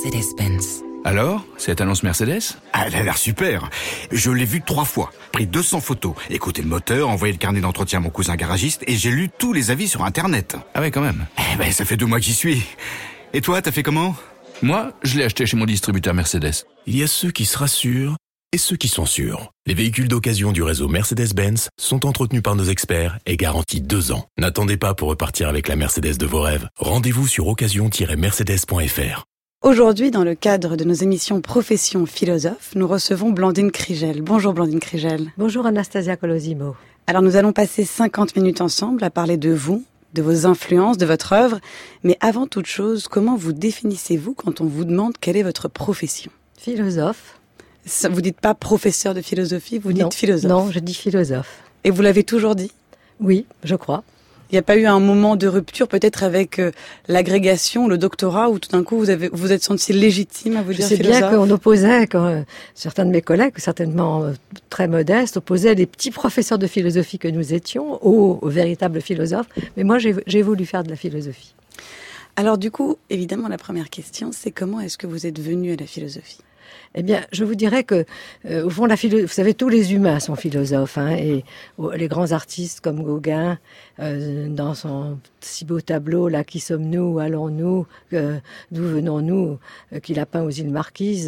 Mercedes-Benz. Alors, cette annonce Mercedes ? Ah, elle a l'air super. Je l'ai vue 3 fois, pris 200 photos, écouté le moteur, envoyé le carnet d'entretien à mon cousin garagiste et j'ai lu tous les avis sur Internet. Ah ouais, quand même. Ça fait 2 mois que j'y suis. Et toi, t'as fait comment ? Moi, je l'ai acheté chez mon distributeur Mercedes. Il y a ceux qui se rassurent et ceux qui sont sûrs. Les véhicules d'occasion du réseau Mercedes-Benz sont entretenus par nos experts et garantis 2 ans. N'attendez pas pour repartir avec la Mercedes de vos rêves. Rendez-vous sur occasion-mercedes.fr. Aujourd'hui, dans le cadre de nos émissions Profession Philosophe, nous recevons Blandine Krigel. Bonjour Blandine Krigel. Bonjour Anastasia Colosimo. Alors nous allons passer 50 minutes ensemble à parler de vous, de vos influences, de votre œuvre. Mais avant toute chose, comment vous définissez-vous quand on vous demande quelle est votre profession ? Philosophe. Vous dites pas professeur de philosophie, vous dites philosophe. Non, je dis philosophe. Et vous l'avez toujours dit ? Oui, je crois. Il n'y a pas eu un moment de rupture peut-être avec l'agrégation, le doctorat, où tout d'un coup vous êtes senti légitime à vous dire philosophe ? C'est bien qu'on opposait, quand certains de mes collègues, certainement très modestes, opposaient les petits professeurs de philosophie que nous étions aux véritables philosophes. Mais moi, j'ai voulu faire de la philosophie. Alors du coup, évidemment, la première question, c'est comment est-ce que vous êtes venu à la philosophie ? Eh bien, je vous dirais que, au fond, vous savez, tous les humains sont philosophes, et les grands artistes comme Gauguin, dans son si beau tableau, là, qui sommes-nous, où allons-nous, d'où venons-nous, qu'il a peint aux îles Marquises,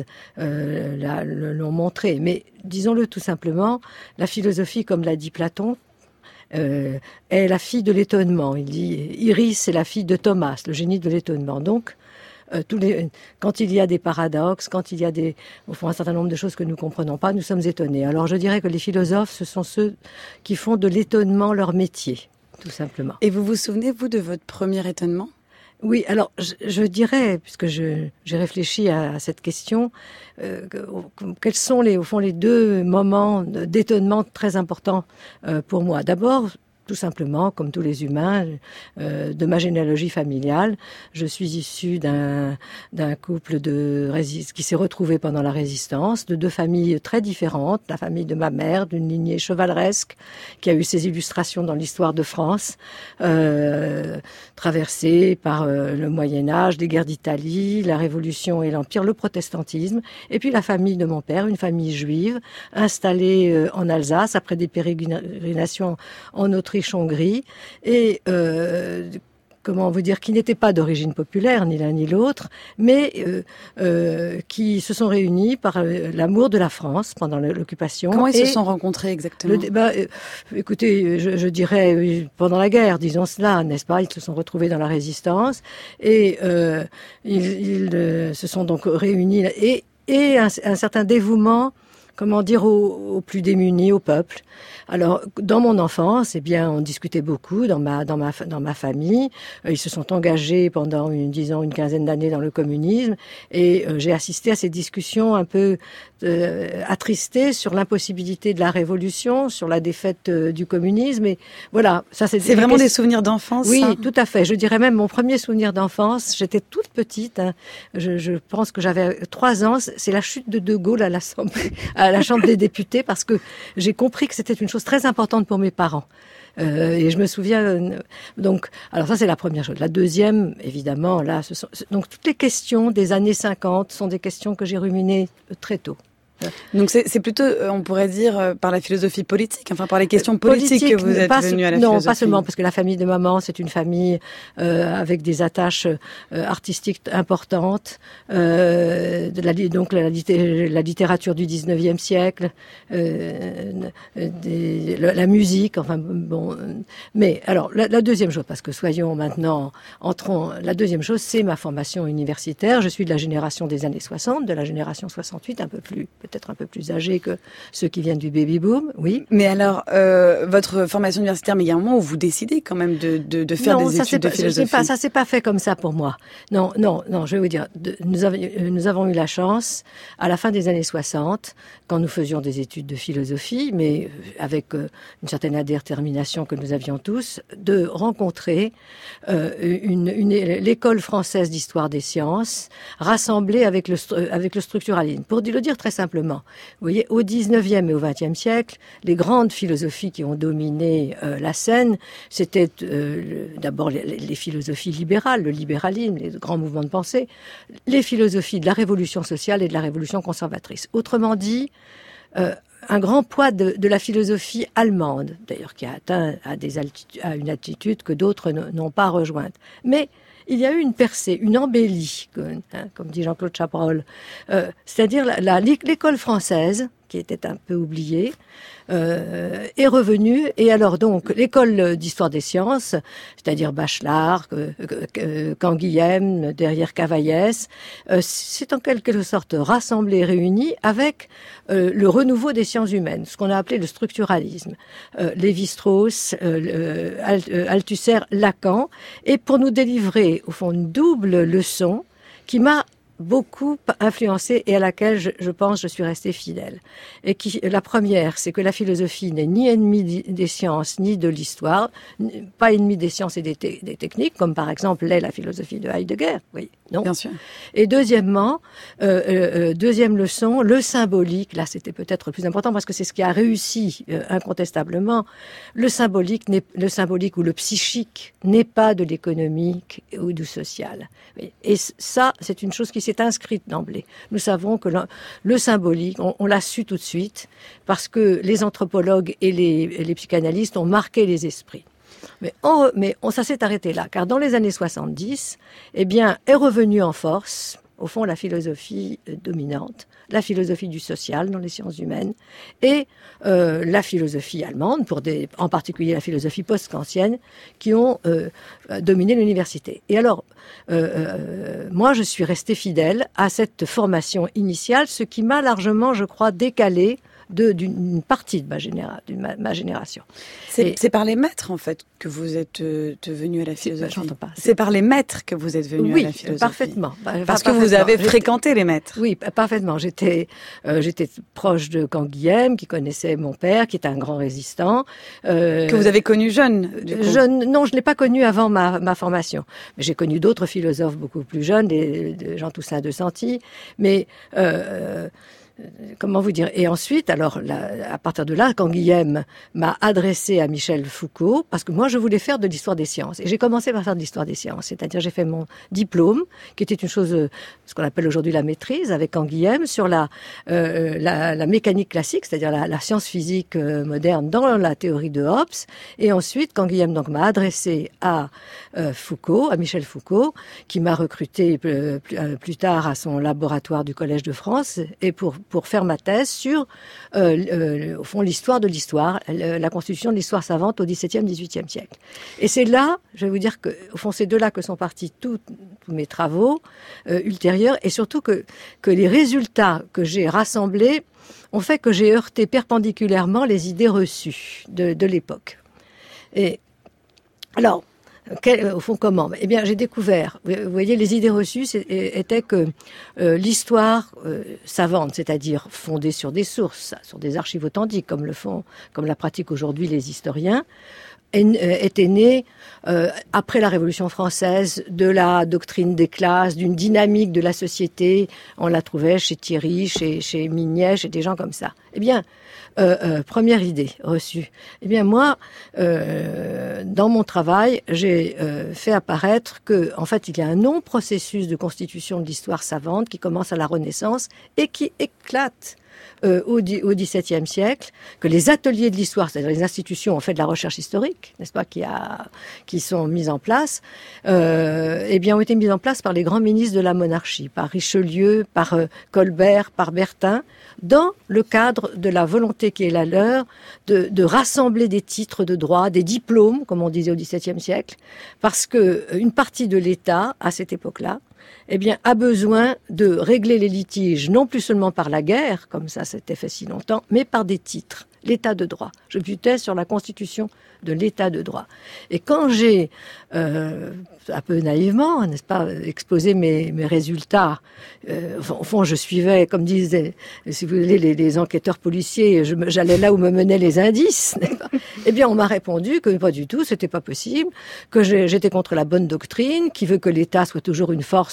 l'ont montré. Mais disons-le tout simplement, la philosophie, comme l'a dit Platon, est la fille de l'étonnement. Il dit, Iris est la fille de Thomas, le génie de l'étonnement. Donc, quand il y a des paradoxes, quand il y a au fond, un certain nombre de choses que nous ne comprenons pas, nous sommes étonnés. Alors je dirais que les philosophes, ce sont ceux qui font de l'étonnement leur métier, tout simplement. Et vous vous souvenez, vous, de votre premier étonnement ? Oui, alors je dirais, puisque j'ai réfléchi à cette question, quels sont au fond les 2 moments d'étonnement très importants pour moi. D'abord, tout simplement, comme tous les humains, de ma généalogie familiale. Je suis issue d'un couple qui s'est retrouvé pendant la Résistance, de 2 familles très différentes. La famille de ma mère, d'une lignée chevaleresque, qui a eu ses illustrations dans l'histoire de France, traversée par le Moyen-Âge, les guerres d'Italie, la Révolution et l'Empire, le protestantisme. Et puis la famille de mon père, une famille juive, installée en Alsace, après des pérégrinations en Autriche-Hongrie, et comment vous dire, qui n'étaient pas d'origine populaire, ni l'un ni l'autre, mais qui se sont réunis par l'amour de la France pendant l'occupation. Comment ils se sont rencontrés exactement ? Écoutez, je dirais pendant la guerre, disons cela, n'est-ce pas ? Ils se sont retrouvés dans la Résistance et ils se sont donc réunis et un certain dévouement, comment dire, aux plus démunis, au peuple. Alors, dans mon enfance, eh bien, on discutait beaucoup dans ma famille. Ils se sont engagés pendant, une quinzaine d'années dans le communisme, et j'ai assisté à ces discussions un peu attristées sur l'impossibilité de la révolution, sur la défaite du communisme. Et voilà, ça c'est vraiment des souvenirs d'enfance. Oui, ça ? Tout à fait. Je dirais même mon premier souvenir d'enfance. J'étais toute petite. Je pense que j'avais 3 ans. C'est la chute de Gaulle à l'Assemblée, à la Chambre des députés, parce que j'ai compris que c'était une chose très importante pour mes parents. Et je me souviens, donc, alors ça c'est la première chose. La deuxième, évidemment, là, donc toutes les questions des années 50 sont des questions que j'ai ruminées très tôt. Donc c'est plutôt, on pourrait dire, par la philosophie politique, enfin par les questions politiques que vous êtes venu à la philosophie. Non, pas seulement, parce que la famille de maman, c'est une famille avec des attaches artistiques importantes, donc la littérature du 19e siècle, la musique, enfin bon. Mais alors, la deuxième chose, parce que la deuxième chose, c'est ma formation universitaire. Je suis de la génération des années 60, de la génération 68, peut-être un peu plus âgés que ceux qui viennent du baby-boom, oui. Mais alors, votre formation universitaire, mais il y a un moment où vous décidez quand même de faire des études de philosophie. Non, ça s'est pas fait comme ça pour moi. Non, je vais vous dire, nous avons eu la chance, à la fin des années 60, quand nous faisions des études de philosophie, mais avec une certaine détermination que nous avions tous, de rencontrer l'école française d'histoire des sciences, rassemblée avec le structuralisme. Pour le dire très simplement, simplement. Vous voyez, au 19e et au 20e siècle, les grandes philosophies qui ont dominé la scène, c'était d'abord les philosophies libérales, le libéralisme, les grands mouvements de pensée, les philosophies de la révolution sociale et de la révolution conservatrice. Autrement dit, un grand poids de la philosophie allemande, d'ailleurs qui a atteint à une altitude que d'autres n'ont pas rejointe. Mais il y a eu une percée, une embellie, comme dit Jean-Claude Chabrol, c'est-à-dire l'école française, qui était un peu oubliée, est revenue. Et alors donc, l'école d'histoire des sciences, c'est-à-dire Bachelard, Canguilhem, derrière Cavaillès, c'est en quelque sorte rassemblé, réuni avec le renouveau des sciences humaines, ce qu'on a appelé le structuralisme. Lévi-Strauss, Althusser, Lacan, et pour nous délivrer, au fond, une double leçon qui m'a beaucoup influencée et à laquelle je pense je suis restée fidèle. Et la première, c'est que la philosophie n'est ni ennemie des sciences ni de l'histoire, pas ennemie des sciences et des techniques, comme par exemple l'est la philosophie de Heidegger. Oui, non. Bien sûr. Et deuxièmement, deuxième leçon, le symbolique. Là, c'était peut-être le plus important parce que c'est ce qui a réussi incontestablement. Le symbolique ou le psychique n'est pas de l'économique ou du social. Et ça, c'est une chose qui s'est inscrite d'emblée. Nous savons que le symbolique, on l'a su tout de suite, parce que les anthropologues et les psychanalystes ont marqué les esprits. Mais ça s'est arrêté là, car dans les années 70, eh bien, est revenue en force, au fond, la philosophie dominante, la philosophie du social dans les sciences humaines, et la philosophie allemande, en particulier la philosophie post-kantienne, qui ont dominé l'université. Et alors, moi, je suis restée fidèle à cette formation initiale, ce qui m'a largement, je crois, décalée d'une partie de ma génération. C'est par les maîtres, en fait, que vous êtes venu à la philosophie. J'entends pas. C'est par les maîtres que vous êtes venu à la philosophie. Parfaitement. Parce que vous avez fréquenté les maîtres. Oui, parfaitement. J'étais proche de Canguilhem, qui connaissait mon père, qui était un grand résistant. Que vous avez connu jeune, du coup. Non, je l'ai pas connu avant ma formation. Mais j'ai connu d'autres philosophes beaucoup plus jeunes, des Jean Toussaint de Santi. Mais comment vous dire? Et ensuite, alors, à partir de là, Canguilhem m'a adressé à Michel Foucault, parce que moi, je voulais faire de l'histoire des sciences. Et j'ai commencé par faire de l'histoire des sciences. C'est-à-dire, j'ai fait mon diplôme, qui était une chose, ce qu'on appelle aujourd'hui la maîtrise, avec Canguilhem, sur la mécanique classique, c'est-à-dire la science physique moderne dans la théorie de Hobbes. Et ensuite, Canguilhem, donc, m'a adressé à Foucault, à Michel Foucault, qui m'a recruté plus tard à son laboratoire du Collège de France, et pour faire ma thèse sur, au fond, l'histoire de l'histoire, la constitution de l'histoire savante au XVIIe, XVIIIe siècle. Et c'est là, je vais vous dire que, au fond, c'est de là que sont partis tous mes travaux ultérieurs, et surtout que les résultats que j'ai rassemblés ont fait que j'ai heurté perpendiculairement les idées reçues de l'époque. Et alors, au fond, comment? Eh bien, j'ai découvert, vous voyez, les idées reçues étaient que l'histoire savante, c'est-à-dire fondée sur des sources, sur des archives authentiques, comme la pratiquent aujourd'hui les historiens, était née après la Révolution française de la doctrine des classes, d'une dynamique de la société. On la trouvait chez Thierry, chez Mignet, chez des gens comme ça. Eh bien, première idée reçue. Eh bien, moi, dans mon travail, j'ai fait apparaître que, en fait, il y a un long processus de constitution de l'histoire savante qui commence à la Renaissance et qui éclate au XVIIe siècle, que les ateliers de l'histoire, c'est-à-dire les institutions ont fait de la recherche historique, n'est-ce pas, qui sont mises en place, eh bien, ont été mises en place par les grands ministres de la monarchie, par Richelieu, par Colbert, par Bertin, dans le cadre de la volonté qui est la leur de rassembler des titres de droit, des diplômes, comme on disait au XVIIe siècle, parce que une partie de l'État, à cette époque-là, eh bien, a besoin de régler les litiges, non plus seulement par la guerre, comme ça s'était fait si longtemps, mais par des titres, l'état de droit. Je butais sur la constitution de l'état de droit. Et quand j'ai, un peu naïvement, n'est-ce pas, exposé mes résultats, au fond, je suivais, comme disaient, si vous voulez, les enquêteurs policiers, j'allais là où me menaient les indices, n'est-ce pas? Eh bien, on m'a répondu que pas du tout, c'était pas possible, que j'étais contre la bonne doctrine, qui veut que l'État soit toujours une force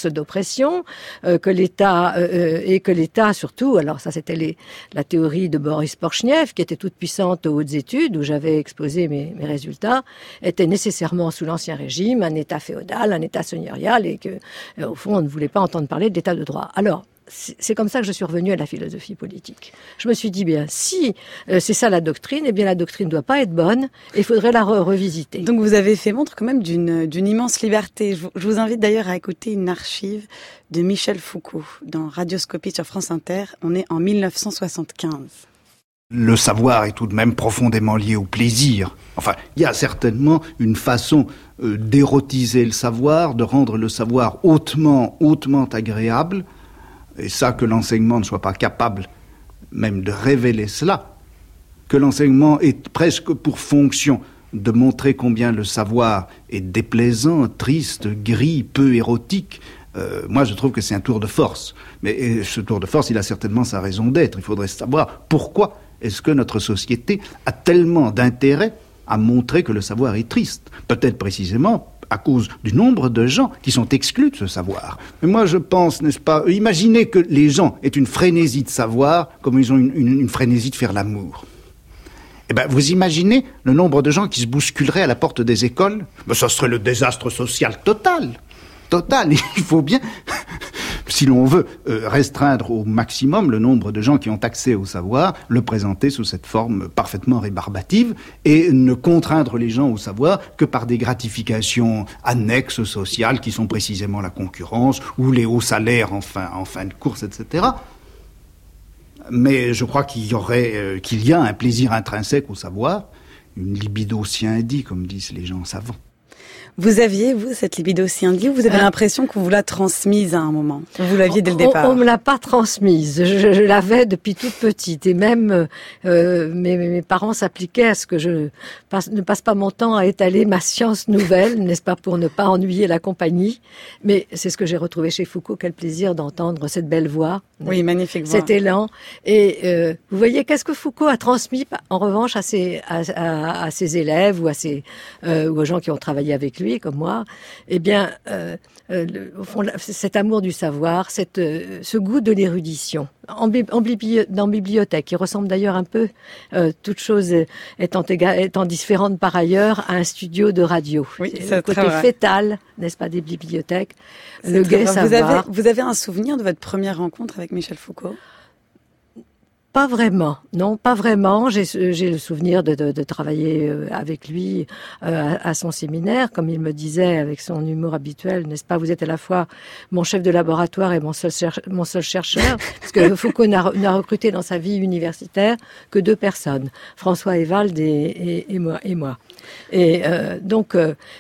force d'oppression, que l'État surtout, alors ça c'était la théorie de Boris Porchnev, qui était toute puissante aux hautes études, où j'avais exposé mes résultats, était nécessairement sous l'Ancien Régime un État féodal, un État seigneurial, et que au fond on ne voulait pas entendre parler de l'État de droit. Alors, c'est comme ça que je suis revenue à la philosophie politique. Je me suis dit, bien, si c'est ça la doctrine, eh bien la doctrine ne doit pas être bonne, et il faudrait la revisiter. Donc vous avez fait montre quand même d'une immense liberté. Je vous invite d'ailleurs à écouter une archive de Michel Foucault dans Radioscopie sur France Inter. On est en 1975. Le savoir est tout de même profondément lié au plaisir. Enfin, il y a certainement une façon d'érotiser le savoir, de rendre le savoir hautement agréable. Et ça, que l'enseignement ne soit pas capable même de révéler cela, que l'enseignement ait presque pour fonction de montrer combien le savoir est déplaisant, triste, gris, peu érotique, moi je trouve que c'est un tour de force. Mais ce tour de force, il a certainement sa raison d'être. Il faudrait savoir pourquoi est-ce que notre société a tellement d'intérêt à montrer que le savoir est triste. Peut-être précisément à cause du nombre de gens qui sont exclus de ce savoir. Mais moi, je pense, n'est-ce pas, imaginez que les gens aient une frénésie de savoir comme ils ont une frénésie de faire l'amour. Eh ben, vous imaginez le nombre de gens qui se bousculeraient à la porte des écoles? Ben, ça serait le désastre social total. Il faut bien, si l'on veut restreindre au maximum le nombre de gens qui ont accès au savoir, le présenter sous cette forme parfaitement rébarbative et ne contraindre les gens au savoir que par des gratifications annexes sociales qui sont précisément la concurrence ou les hauts salaires en fin de course, etc. Mais je crois qu'il y a un plaisir intrinsèque au savoir, une libido sciendie, comme disent les gens savants. Vous aviez, vous, cette libido sciendie, ou vous avez l'impression qu'on vous l'a transmise à un moment? Vous l'aviez dès le départ? On me l'a pas transmise. Je l'avais depuis toute petite. Et même mes parents s'appliquaient à ce que je ne passe pas mon temps à étaler ma science nouvelle, n'est-ce pas, pour ne pas ennuyer la compagnie. Mais c'est ce que j'ai retrouvé chez Foucault. Quel plaisir d'entendre cette belle voix. Oui, magnifique voix. Cet élan. Et vous voyez, qu'est-ce que Foucault a transmis, en revanche, à ses élèves ou aux gens qui ont travaillé avec lui, comme moi, eh bien, au fond, cet amour du savoir, ce goût de l'érudition, dans bibliothèque, qui ressemble d'ailleurs un peu, toute chose étant différente par ailleurs, à un studio de radio. Oui, c'est le côté fétal, n'est-ce pas, des bibliothèques, le gai savoir. Vous avez un souvenir de votre première rencontre avec Michel Foucault? Pas vraiment, non, pas vraiment. J'ai le souvenir de travailler avec lui à son séminaire, comme il me disait avec son humour habituel, n'est-ce pas? Vous êtes à la fois mon chef de laboratoire et mon seul chercheur, parce que Foucault n'a recruté dans sa vie universitaire que 2 personnes, François Ewald et moi. Et donc,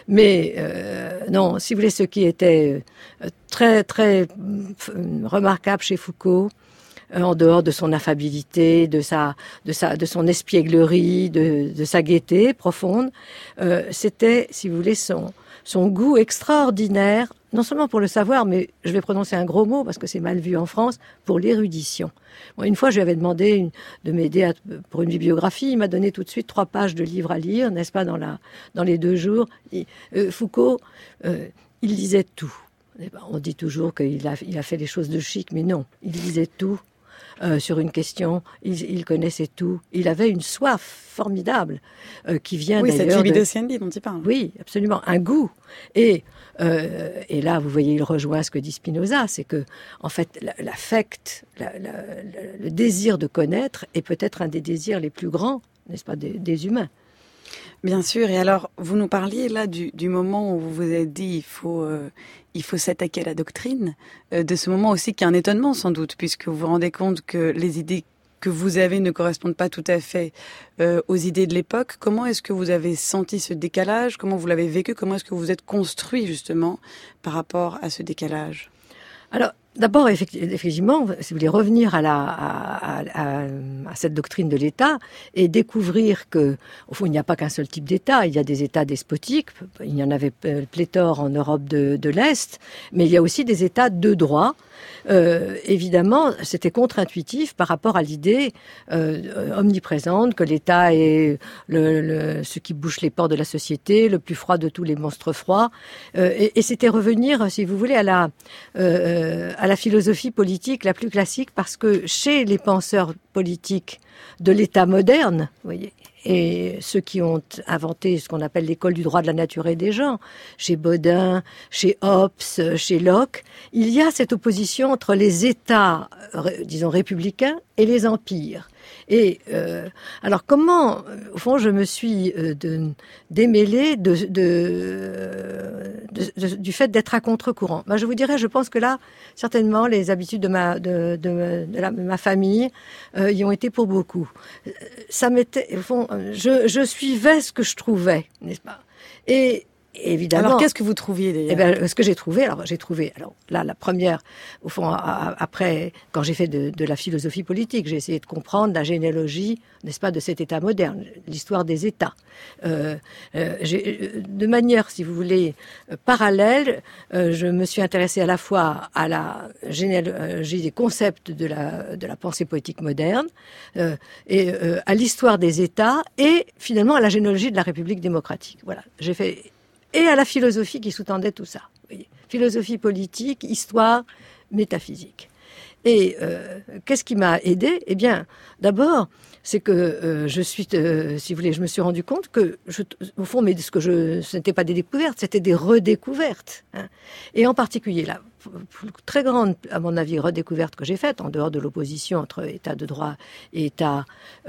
non, si vous voulez, ce qui était très très remarquable chez Foucault, en dehors de son affabilité, de son espièglerie, de sa gaieté profonde, c'était, si vous voulez, son goût extraordinaire, non seulement pour le savoir, mais je vais prononcer un gros mot parce que c'est mal vu en France, pour l'érudition. Bon, une fois, je lui avais demandé de m'aider pour une bibliographie. Il m'a donné tout de suite 3 pages de livres à lire, n'est-ce pas, dans les 2 jours. Foucault, il lisait tout. On dit toujours qu'il a fait des choses de chic, mais non, il lisait tout. Sur une question, il connaissait tout. Il avait une soif formidable qui vient d'ailleurs... Oui, cette libido sciendie dont il parle. Oui, absolument, un goût. Et là, vous voyez, il rejoint ce que dit Spinoza, c'est que, en fait, l'affect, le désir de connaître est peut-être un des désirs les plus grands, n'est-ce pas, des humains. Bien sûr. Et alors, vous nous parliez là du moment où vous vous êtes dit il faut s'attaquer à la doctrine, de ce moment aussi qui est un étonnement sans doute, puisque vous vous rendez compte que les idées que vous avez ne correspondent pas tout à fait aux idées de l'époque. Comment est-ce que vous avez senti ce décalage? Comment vous l'avez vécu? Comment est-ce que vous êtes construit justement par rapport à ce décalage? Alors, D'abord, effectivement, si vous voulez revenir à cette doctrine de l'État et découvrir que, au fond, il n'y a pas qu'un seul type d'État. Il y a des États despotiques. Il y en avait pléthore en Europe de l'Est, mais il y a aussi des États de droit. Évidemment, c'était contre-intuitif par rapport à l'idée omniprésente que l'État est ce qui bouche les ports de la société, le plus froid de tous les monstres froids. Et c'était revenir, si vous voulez, à la philosophie politique la plus classique, parce que chez les penseurs politiques de l'État moderne, vous voyez, et ceux qui ont inventé ce qu'on appelle l'école du droit de la nature et des gens, chez Bodin, chez Hobbes, chez Locke, il y a cette opposition entre les États, disons, républicains et les empires. Et alors comment, au fond, je me suis démêlée du fait d'être à contre-courant. Ben, je vous dirais, je pense que là, certainement, les habitudes de ma famille y ont été pour beaucoup. Ça m'était, au fond, je suivais ce que je trouvais, n'est-ce pas ? Et évidemment. Alors, qu'est-ce que vous trouviez d'ailleurs ? Eh ben, ce que j'ai trouvé, alors là, la première, au fond, après, quand j'ai fait de la philosophie politique, j'ai essayé de comprendre la généalogie, n'est-ce pas, de cet État moderne, l'histoire des États. De manière, si vous voulez, parallèle, je me suis intéressée à la fois à la généalogie des concepts de la pensée politique moderne, et à l'histoire des États, et finalement à la généalogie de la République démocratique. Voilà, j'ai fait. Et à la philosophie qui sous-tendait tout ça. Vous voyez. Philosophie politique, histoire, métaphysique. Et qu'est-ce qui m'a aidée ? Eh bien, d'abord, c'est que si vous voulez, je me suis rendu compte que, au fond, mais ce n'était pas des découvertes, c'était des redécouvertes. Hein. Et en particulier, la très grande, à mon avis, redécouverte que j'ai faite, en dehors de l'opposition entre État de droit et État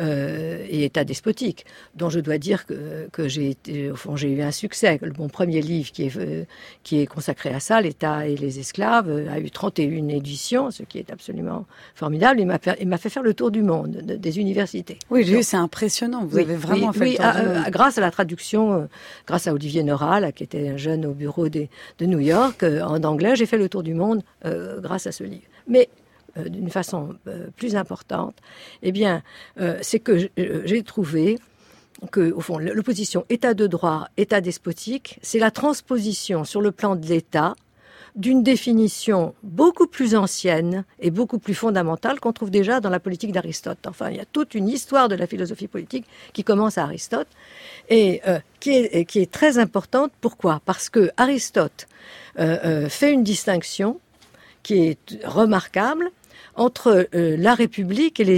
despotique, dont je dois dire que j'ai eu un succès. Mon premier livre qui est consacré à ça, l'État et les esclaves, a eu 31 éditions, ce qui est absolument formidable. Il m'a fait faire le tour du monde, des universités. Oui, j'ai vu, c'est impressionnant. Vous avez vraiment fait le tour du monde. Grâce à la traduction, grâce à Olivier Neural, qui était un jeune au bureau de New York, en anglais, j'ai fait le tour du monde grâce à ce livre. Mais d'une façon plus importante, eh bien, c'est que j'ai trouvé que, au fond, l'opposition État de droit, État despotique, c'est la transposition sur le plan de l'État d'une définition beaucoup plus ancienne et beaucoup plus fondamentale qu'on trouve déjà dans la politique d'Aristote. Enfin, il y a toute une histoire de la philosophie politique qui commence à Aristote et qui est très importante. Pourquoi ? Parce que Aristote fait une distinction qui est remarquable entre la République et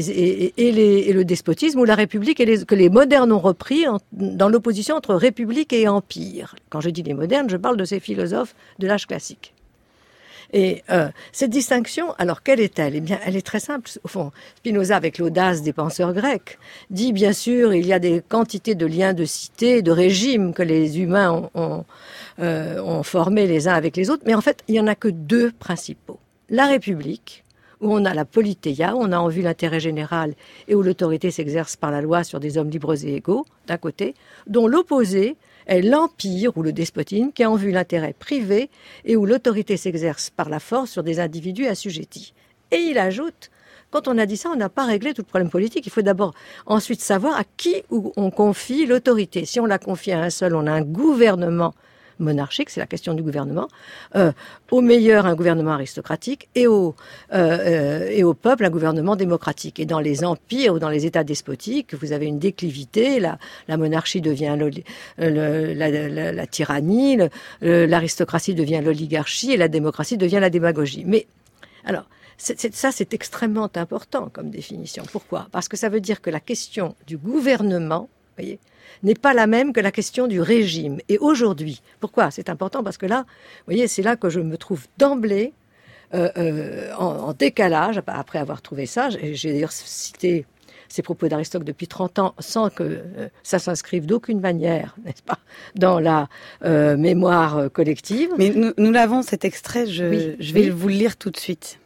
le despotisme, ou la République que les modernes ont repris dans l'opposition entre République et Empire. Quand je dis les modernes, je parle de ces philosophes de l'âge classique. Et cette distinction, alors quelle est-elle ? Eh bien, elle est très simple. Au fond, Spinoza, avec l'audace des penseurs grecs, dit bien sûr il y a des quantités de liens de cité, de régimes que les humains ont formés les uns avec les autres, mais en fait, il n'y en a que deux principaux. La République, où on a la politeia, où on a en vue l'intérêt général et où l'autorité s'exerce par la loi sur des hommes libres et égaux, d'un côté, dont l'opposé est l'empire ou le despotisme qui a en vue l'intérêt privé et où l'autorité s'exerce par la force sur des individus assujettis. Et il ajoute, quand on a dit ça, on n'a pas réglé tout le problème politique. Il faut d'abord ensuite savoir à qui on confie l'autorité. Si on la confie à un seul, on a un gouvernement monarchique, c'est la question du gouvernement, au meilleur un gouvernement aristocratique et au peuple un gouvernement démocratique. Et dans les empires ou dans les États despotiques, vous avez une déclivité, la monarchie devient la tyrannie, l'aristocratie devient l'oligarchie et la démocratie devient la démagogie. Mais alors, c'est extrêmement important comme définition. Pourquoi ? Parce que ça veut dire que la question du gouvernement, vous voyez, n'est pas la même que la question du régime. Et aujourd'hui, pourquoi ? C'est important parce que là, vous voyez, c'est là que je me trouve d'emblée en décalage, après avoir trouvé ça. J'ai d'ailleurs cité ces propos d'Aristote depuis 30 ans sans que ça s'inscrive d'aucune manière, n'est-ce pas, dans la mémoire collective. Mais nous l'avons, cet extrait, je vais vous le lire tout de suite.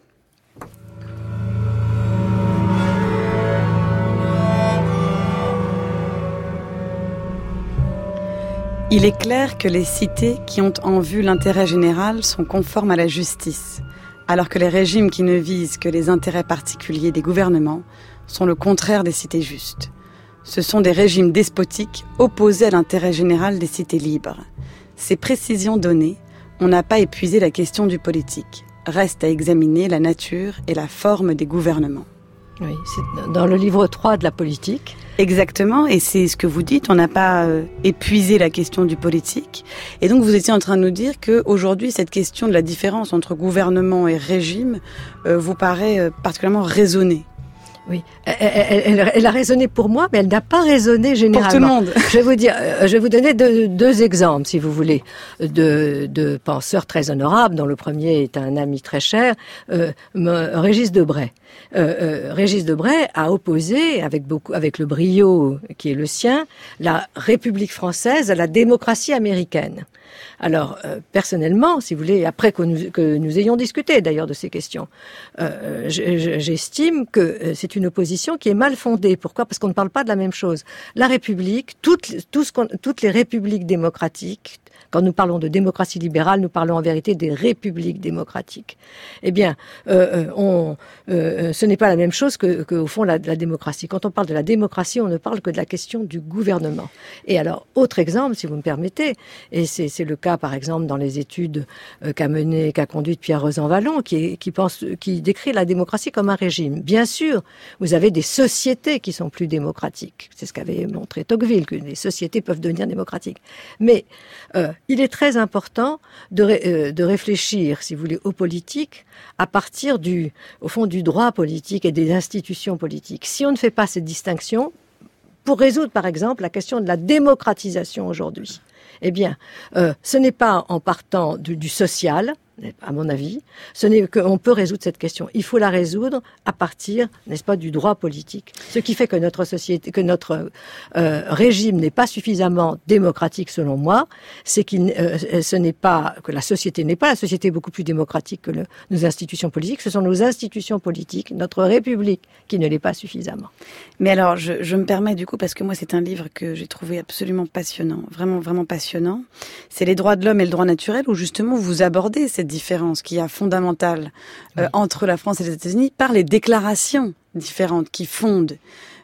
Il est clair que les cités qui ont en vue l'intérêt général sont conformes à la justice. alors que les régimes qui ne visent que les intérêts particuliers des gouvernements sont le contraire des cités justes. Ce sont des régimes despotiques opposés à l'intérêt général des cités libres. Ces précisions données, on n'a pas épuisé la question du politique. Reste à examiner la nature et la forme des gouvernements. Oui, c'est dans le livre 3 de la politique. Exactement, et c'est ce que vous dites, on n'a pas épuisé la question du politique. Et donc vous étiez en train de nous dire qu'aujourd'hui, cette question de la différence entre gouvernement et régime vous paraît particulièrement raisonnée. Oui, elle a raisonné pour moi, mais elle n'a pas raisonné généralement. Pour tout le monde. Je vais vous donner deux exemples, si vous voulez, de penseurs très honorables, dont le premier est un ami très cher, Régis Debray. Régis Debray a opposé, avec le brio qui est le sien, la République française à la démocratie américaine. Alors, personnellement, si vous voulez, après que nous ayons discuté d'ailleurs de ces questions, j'estime que c'est une opposition qui est mal fondée. Pourquoi ? Parce qu'on ne parle pas de la même chose. La République, toutes les républiques démocratiques, quand nous parlons de démocratie libérale, nous parlons en vérité des républiques démocratiques. Eh bien, ce n'est pas la même chose que au fond, la démocratie. Quand on parle de la démocratie, on ne parle que de la question du gouvernement. Et alors, autre exemple, si vous me permettez, et c'est le cas, par exemple, dans les études qu'a conduite Pierre Rosanvallon, qui décrit la démocratie comme un régime. Bien sûr, vous avez des sociétés qui sont plus démocratiques. C'est ce qu'avait montré Tocqueville, que les sociétés peuvent devenir démocratiques. Mais il est très important de réfléchir, si vous voulez, aux politiques à partir au fond, du droit politique et des institutions politiques. Si on ne fait pas cette distinction, pour résoudre, par exemple, la question de la démocratisation aujourd'hui, eh bien, ce n'est pas en partant du social, à mon avis, ce n'est qu'on peut résoudre cette question. Il faut la résoudre à partir, n'est-ce pas, du droit politique. Ce qui fait que notre société, que notre régime n'est pas suffisamment démocratique, selon moi, c'est ce n'est pas que la société n'est pas la société est beaucoup plus démocratique que nos institutions politiques. Ce sont nos institutions politiques, notre République, qui ne l'est pas suffisamment. Mais alors, je me permets du coup, parce que moi, c'est un livre que j'ai trouvé absolument passionnant, vraiment, vraiment passionnant. C'est Les droits de l'homme et le droit naturel, où justement vous abordez cette différence qui est fondamentale entre la France et les États-Unis par les déclarations différentes qui fondent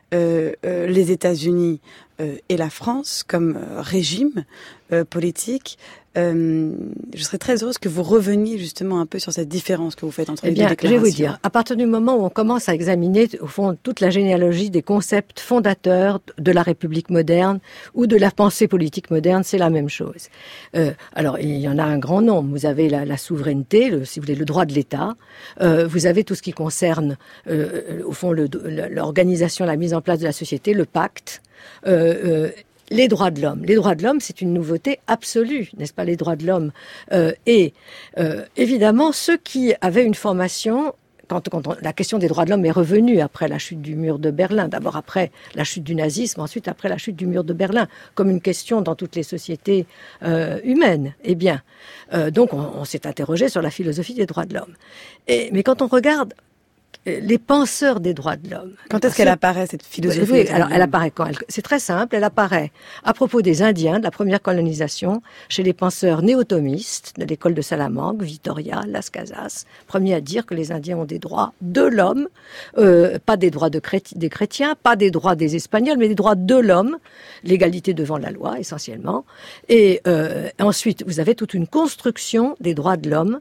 les États-Unis et la France comme régime politique. Je serais très heureuse que vous reveniez justement un peu sur cette différence que vous faites entre les deux déclarations. Je vais vous dire, à partir du moment où on commence à examiner au fond toute la généalogie des concepts fondateurs de la République moderne ou de la pensée politique moderne, c'est la même chose. Alors, il y en a un grand nombre. Vous avez la souveraineté, si vous voulez, le droit de l'État. Vous avez tout ce qui concerne, au fond, l'organisation, la mise en place de la société, le pacte. Les droits de l'homme. Les droits de l'homme, c'est une nouveauté absolue, n'est-ce pas, les droits de l'homme. Évidemment, ceux qui avaient une formation, quand la question des droits de l'homme est revenue après la chute du mur de Berlin, d'abord après la chute du nazisme, ensuite après la chute du mur de Berlin, comme une question dans toutes les sociétés humaines. Eh bien, donc on s'est interrogé sur la philosophie des droits de l'homme. Mais quand on regarde les penseurs des droits de l'homme. Quand est-ce qu'elle apparaît, cette philosophie? Oui, alors elle apparaît quand? C'est très simple, elle apparaît à propos des Indiens, de la première colonisation, chez les penseurs néo-thomistes de l'école de Salamanque, Vitoria, Las Casas, premier à dire que les Indiens ont des droits de l'homme, pas des droits des chrétiens, pas des droits des Espagnols, mais des droits de l'homme, l'égalité devant la loi essentiellement. Et ensuite, vous avez toute une construction des droits de l'homme,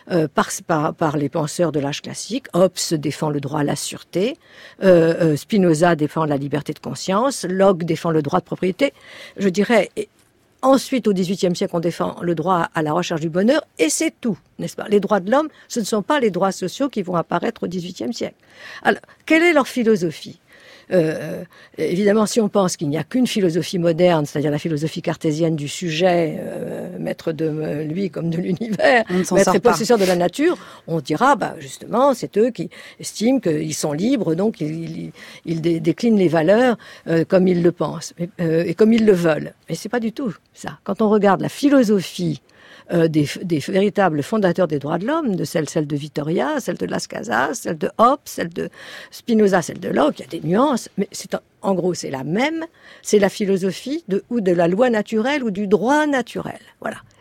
par les penseurs de l'âge classique. Hobbes défend le droit à la sûreté, Spinoza défend la liberté de conscience, Locke défend le droit de propriété. Je dirais, ensuite au XVIIIe siècle, on défend le droit à la recherche du bonheur, et c'est tout, n'est-ce pas? Les droits de l'homme, ce ne sont pas les droits sociaux qui vont apparaître au XVIIIe siècle. Alors, quelle est leur philosophie? Évidemment, si on pense qu'il n'y a qu'une philosophie moderne, c'est-à-dire la philosophie cartésienne du sujet, maître de lui comme de l'univers, maître et possesseur de la nature, on dira, justement, c'est eux qui estiment qu'ils sont libres, donc ils déclinent les valeurs comme ils le pensent et comme ils le veulent. Mais c'est pas du tout ça. Quand on regarde la philosophie des véritables fondateurs des droits de l'homme, celle de Vitoria, celle de Las Casas, celle de Hobbes, celle de Spinoza, celle de Locke, il y a des nuances, mais en gros c'est la même, c'est la philosophie ou de la loi naturelle ou du droit naturel. Voilà.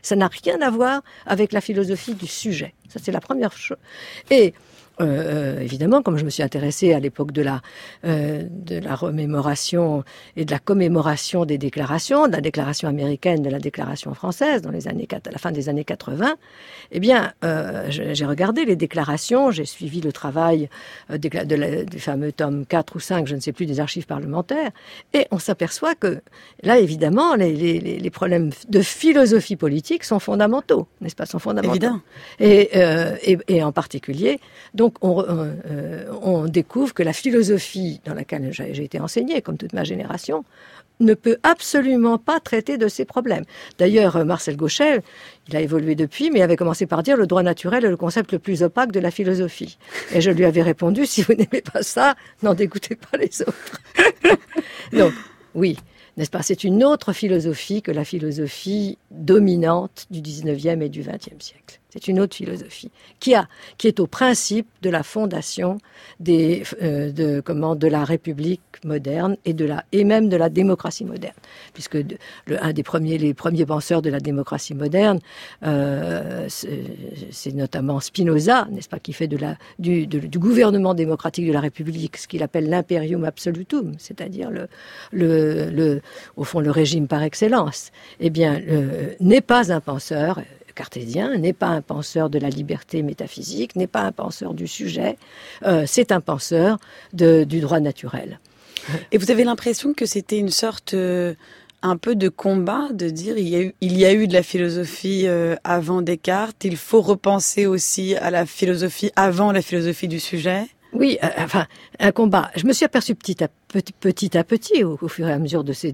Ça n'a rien à voir avec la philosophie du sujet. Ça, c'est la première chose. Et évidemment, comme je me suis intéressée à l'époque de la remémoration et de la commémoration des déclarations, de la déclaration américaine, de la déclaration française, à la fin des années 80, eh bien, j'ai regardé les déclarations, j'ai suivi le travail du fameux tome 4 ou 5, je ne sais plus, des archives parlementaires, et on s'aperçoit que, là, évidemment, les problèmes de philosophie politique sont fondamentaux, n'est-ce pas, sont fondamentaux. Évidemment. Et en particulier, donc on découvre que la philosophie dans laquelle j'ai été enseignée, comme toute ma génération, ne peut absolument pas traiter de ces problèmes. D'ailleurs, Marcel Gauchet, il a évolué depuis, mais il avait commencé par dire le droit naturel est le concept le plus opaque de la philosophie. Et je lui avais répondu, si vous n'aimez pas ça, n'en dégoûtez pas les autres. Donc, oui, n'est-ce pas, c'est une autre philosophie que la philosophie dominante du 19e et du 20e siècle. C'est une autre philosophie qui est au principe de la fondation de la République moderne et même de la démocratie moderne, puisque les premiers penseurs de la démocratie moderne, c'est notamment Spinoza, n'est-ce pas, qui fait du gouvernement démocratique de la République ce qu'il appelle l'imperium absolutum, c'est-à-dire au fond le régime par excellence. Eh bien, n'est pas un penseur cartésien, n'est pas un penseur de la liberté métaphysique, n'est pas un penseur du sujet, c'est un penseur du droit naturel. Et vous avez l'impression que c'était une sorte un peu de combat, de dire il y a eu de la philosophie avant Descartes, il faut repenser aussi à la philosophie avant la philosophie du sujet? Oui, enfin, un combat. Je me suis aperçu petit à petit, au fur et à mesure de ces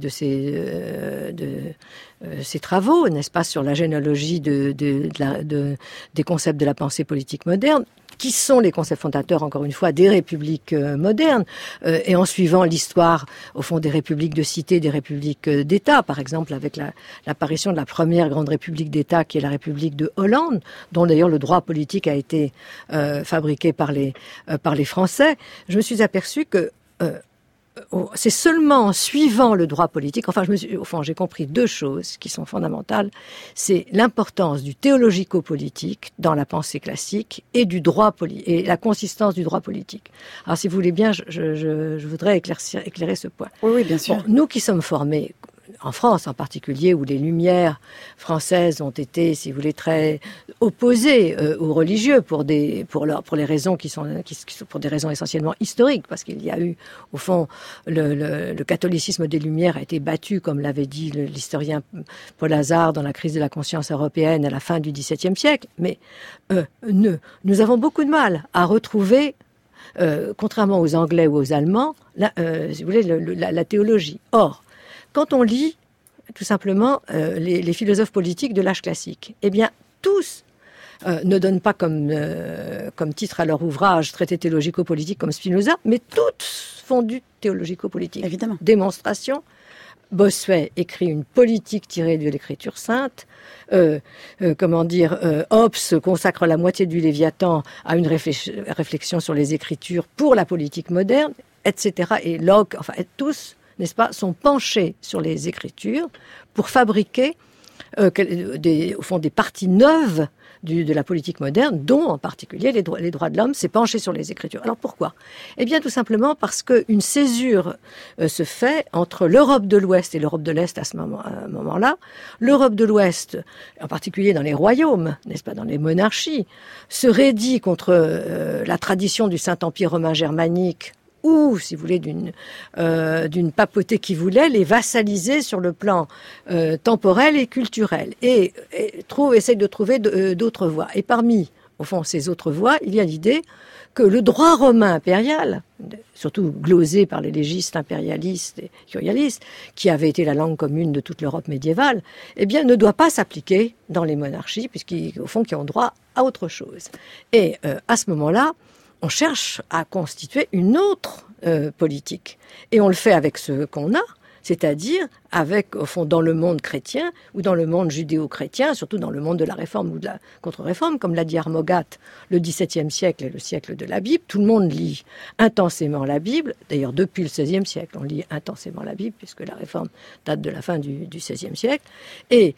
travaux, n'est-ce pas, sur la généalogie des concepts de la pensée politique moderne, qui sont les concepts fondateurs, encore une fois, des républiques modernes, et en suivant l'histoire, au fond, des républiques de cité, des républiques d'État, par exemple, avec l'apparition de la première grande république d'État, qui est la République de Hollande, dont d'ailleurs le droit politique a été fabriqué par les Français. Je me suis aperçu que c'est seulement en suivant le droit politique, j'ai compris deux choses qui sont fondamentales. C'est l'importance du théologico-politique dans la pensée classique et et la consistance du droit politique. Alors, si vous voulez bien, je voudrais éclairer ce point. Oui, bien sûr. Bon, nous qui sommes formés en France en particulier, où les Lumières françaises ont été, si vous voulez, très opposées aux religieux pour des raisons qui sont pour des raisons essentiellement historiques, parce qu'il y a eu, au fond, le catholicisme des Lumières a été battu, comme l'avait dit l'historien Paul Hazard dans la crise de la conscience européenne à la fin du XVIIe siècle. Mais nous avons beaucoup de mal à retrouver, contrairement aux Anglais ou aux Allemands, si vous voulez, la théologie. Or, quand on lit, tout simplement, les philosophes politiques de l'âge classique, eh bien, tous ne donnent pas comme titre à leur ouvrage traité théologico-politique comme Spinoza, mais tous font du théologico-politique. Évidemment. Démonstration. Bossuet écrit une politique tirée de l'écriture sainte. Hobbes consacre la moitié du Léviathan à une réflexion sur les écritures pour la politique moderne, etc. Et Locke, enfin, tous, n'est-ce pas, sont penchés sur les écritures pour fabriquer au fond des parties neuves de la politique moderne, dont en particulier les droits de l'homme, s'est penché sur les écritures. Alors pourquoi ? Eh bien tout simplement parce qu'une césure se fait entre l'Europe de l'Ouest et l'Europe de l'Est à ce moment-là. L'Europe de l'Ouest, en particulier dans les royaumes, n'est-ce pas, dans les monarchies, se raidit contre la tradition du Saint-Empire romain germanique, ou, si vous voulez, d'une papauté qui voulait les vassaliser sur le plan temporel et culturel, et essaye de trouver d'autres voies. Et parmi, au fond, ces autres voies, il y a l'idée que le droit romain impérial, surtout glosé par les légistes impérialistes et curialistes, qui avait été la langue commune de toute l'Europe médiévale, eh bien, ne doit pas s'appliquer dans les monarchies, puisqu'au fond, qui ont droit à autre chose. Et à ce moment-là, on cherche à constituer une autre politique. Et on le fait avec ce qu'on a, c'est-à-dire avec, au fond, dans le monde chrétien ou dans le monde judéo-chrétien, surtout dans le monde de la réforme ou de la contre-réforme, comme l'a dit Armogat, le XVIIe siècle est le siècle de la Bible. Tout le monde lit intensément la Bible. D'ailleurs, depuis le XVIe siècle, on lit intensément la Bible, puisque la réforme date de la fin du XVIe siècle. Et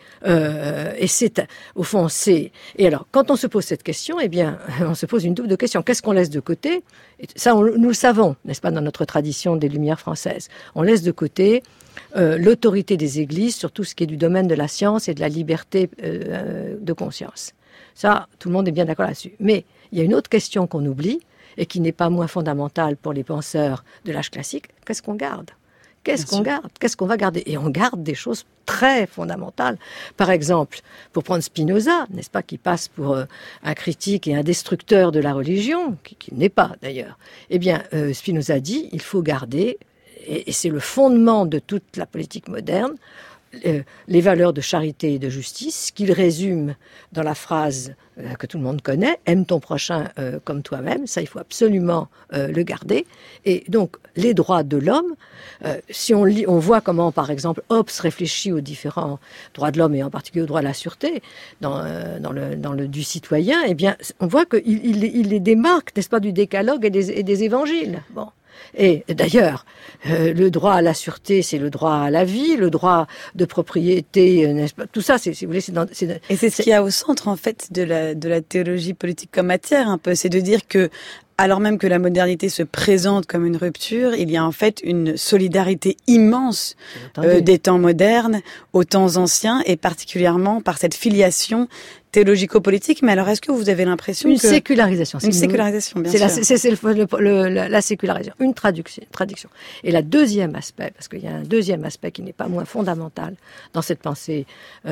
c'est, au fond, c'est... Et alors, quand on se pose cette question, eh bien, on se pose une double question. Qu'est-ce qu'on laisse de côté ? Et ça, nous le savons, n'est-ce pas, dans notre tradition des Lumières françaises. On laisse de côté l'autorité des églises sur tout ce qui est du domaine de la science et de la liberté de conscience. Ça, tout le monde est bien d'accord là-dessus. Mais il y a une autre question qu'on oublie et qui n'est pas moins fondamentale pour les penseurs de l'âge classique. Qu'est-ce qu'on garde ? Qu'est-ce qu'on garde ? Qu'est-ce qu'on va garder ? Et on garde des choses très fondamentales. Par exemple, pour prendre Spinoza, n'est-ce pas, qui passe pour un critique et un destructeur de la religion, qui n'est pas d'ailleurs. Eh bien, Spinoza dit, il faut garder, et c'est le fondement de toute la politique moderne, les valeurs de charité et de justice, qu'il résume dans la phrase que tout le monde connaît, « Aime ton prochain comme toi-même », ça il faut absolument le garder. Et donc, les droits de l'homme, si on lit, on voit comment, par exemple, Hobbes réfléchit aux différents droits de l'homme, et en particulier aux droits de la sûreté, dans le du citoyen, eh bien, on voit qu'il les démarque, n'est-ce pas, du décalogue et des évangiles. Bon. Et d'ailleurs, le droit à la sûreté, c'est le droit à la vie, le droit de propriété, n'est-ce pas ? Tout ça, si vous voulez, Et c'est ce qu'il y a au centre, en fait, de la théologie politique comme matière, un peu. C'est de dire que, alors même que la modernité se présente comme une rupture, il y a en fait une solidarité immense des temps modernes aux temps anciens, et particulièrement par cette filiation théologico-politique. Mais alors, est-ce que vous avez l'impression Une sécularisation. Une sécularisation, bien sûr. C'est la sécularisation, une traduction. Et le deuxième aspect, parce qu'il y a un deuxième aspect qui n'est pas moins fondamental dans cette pensée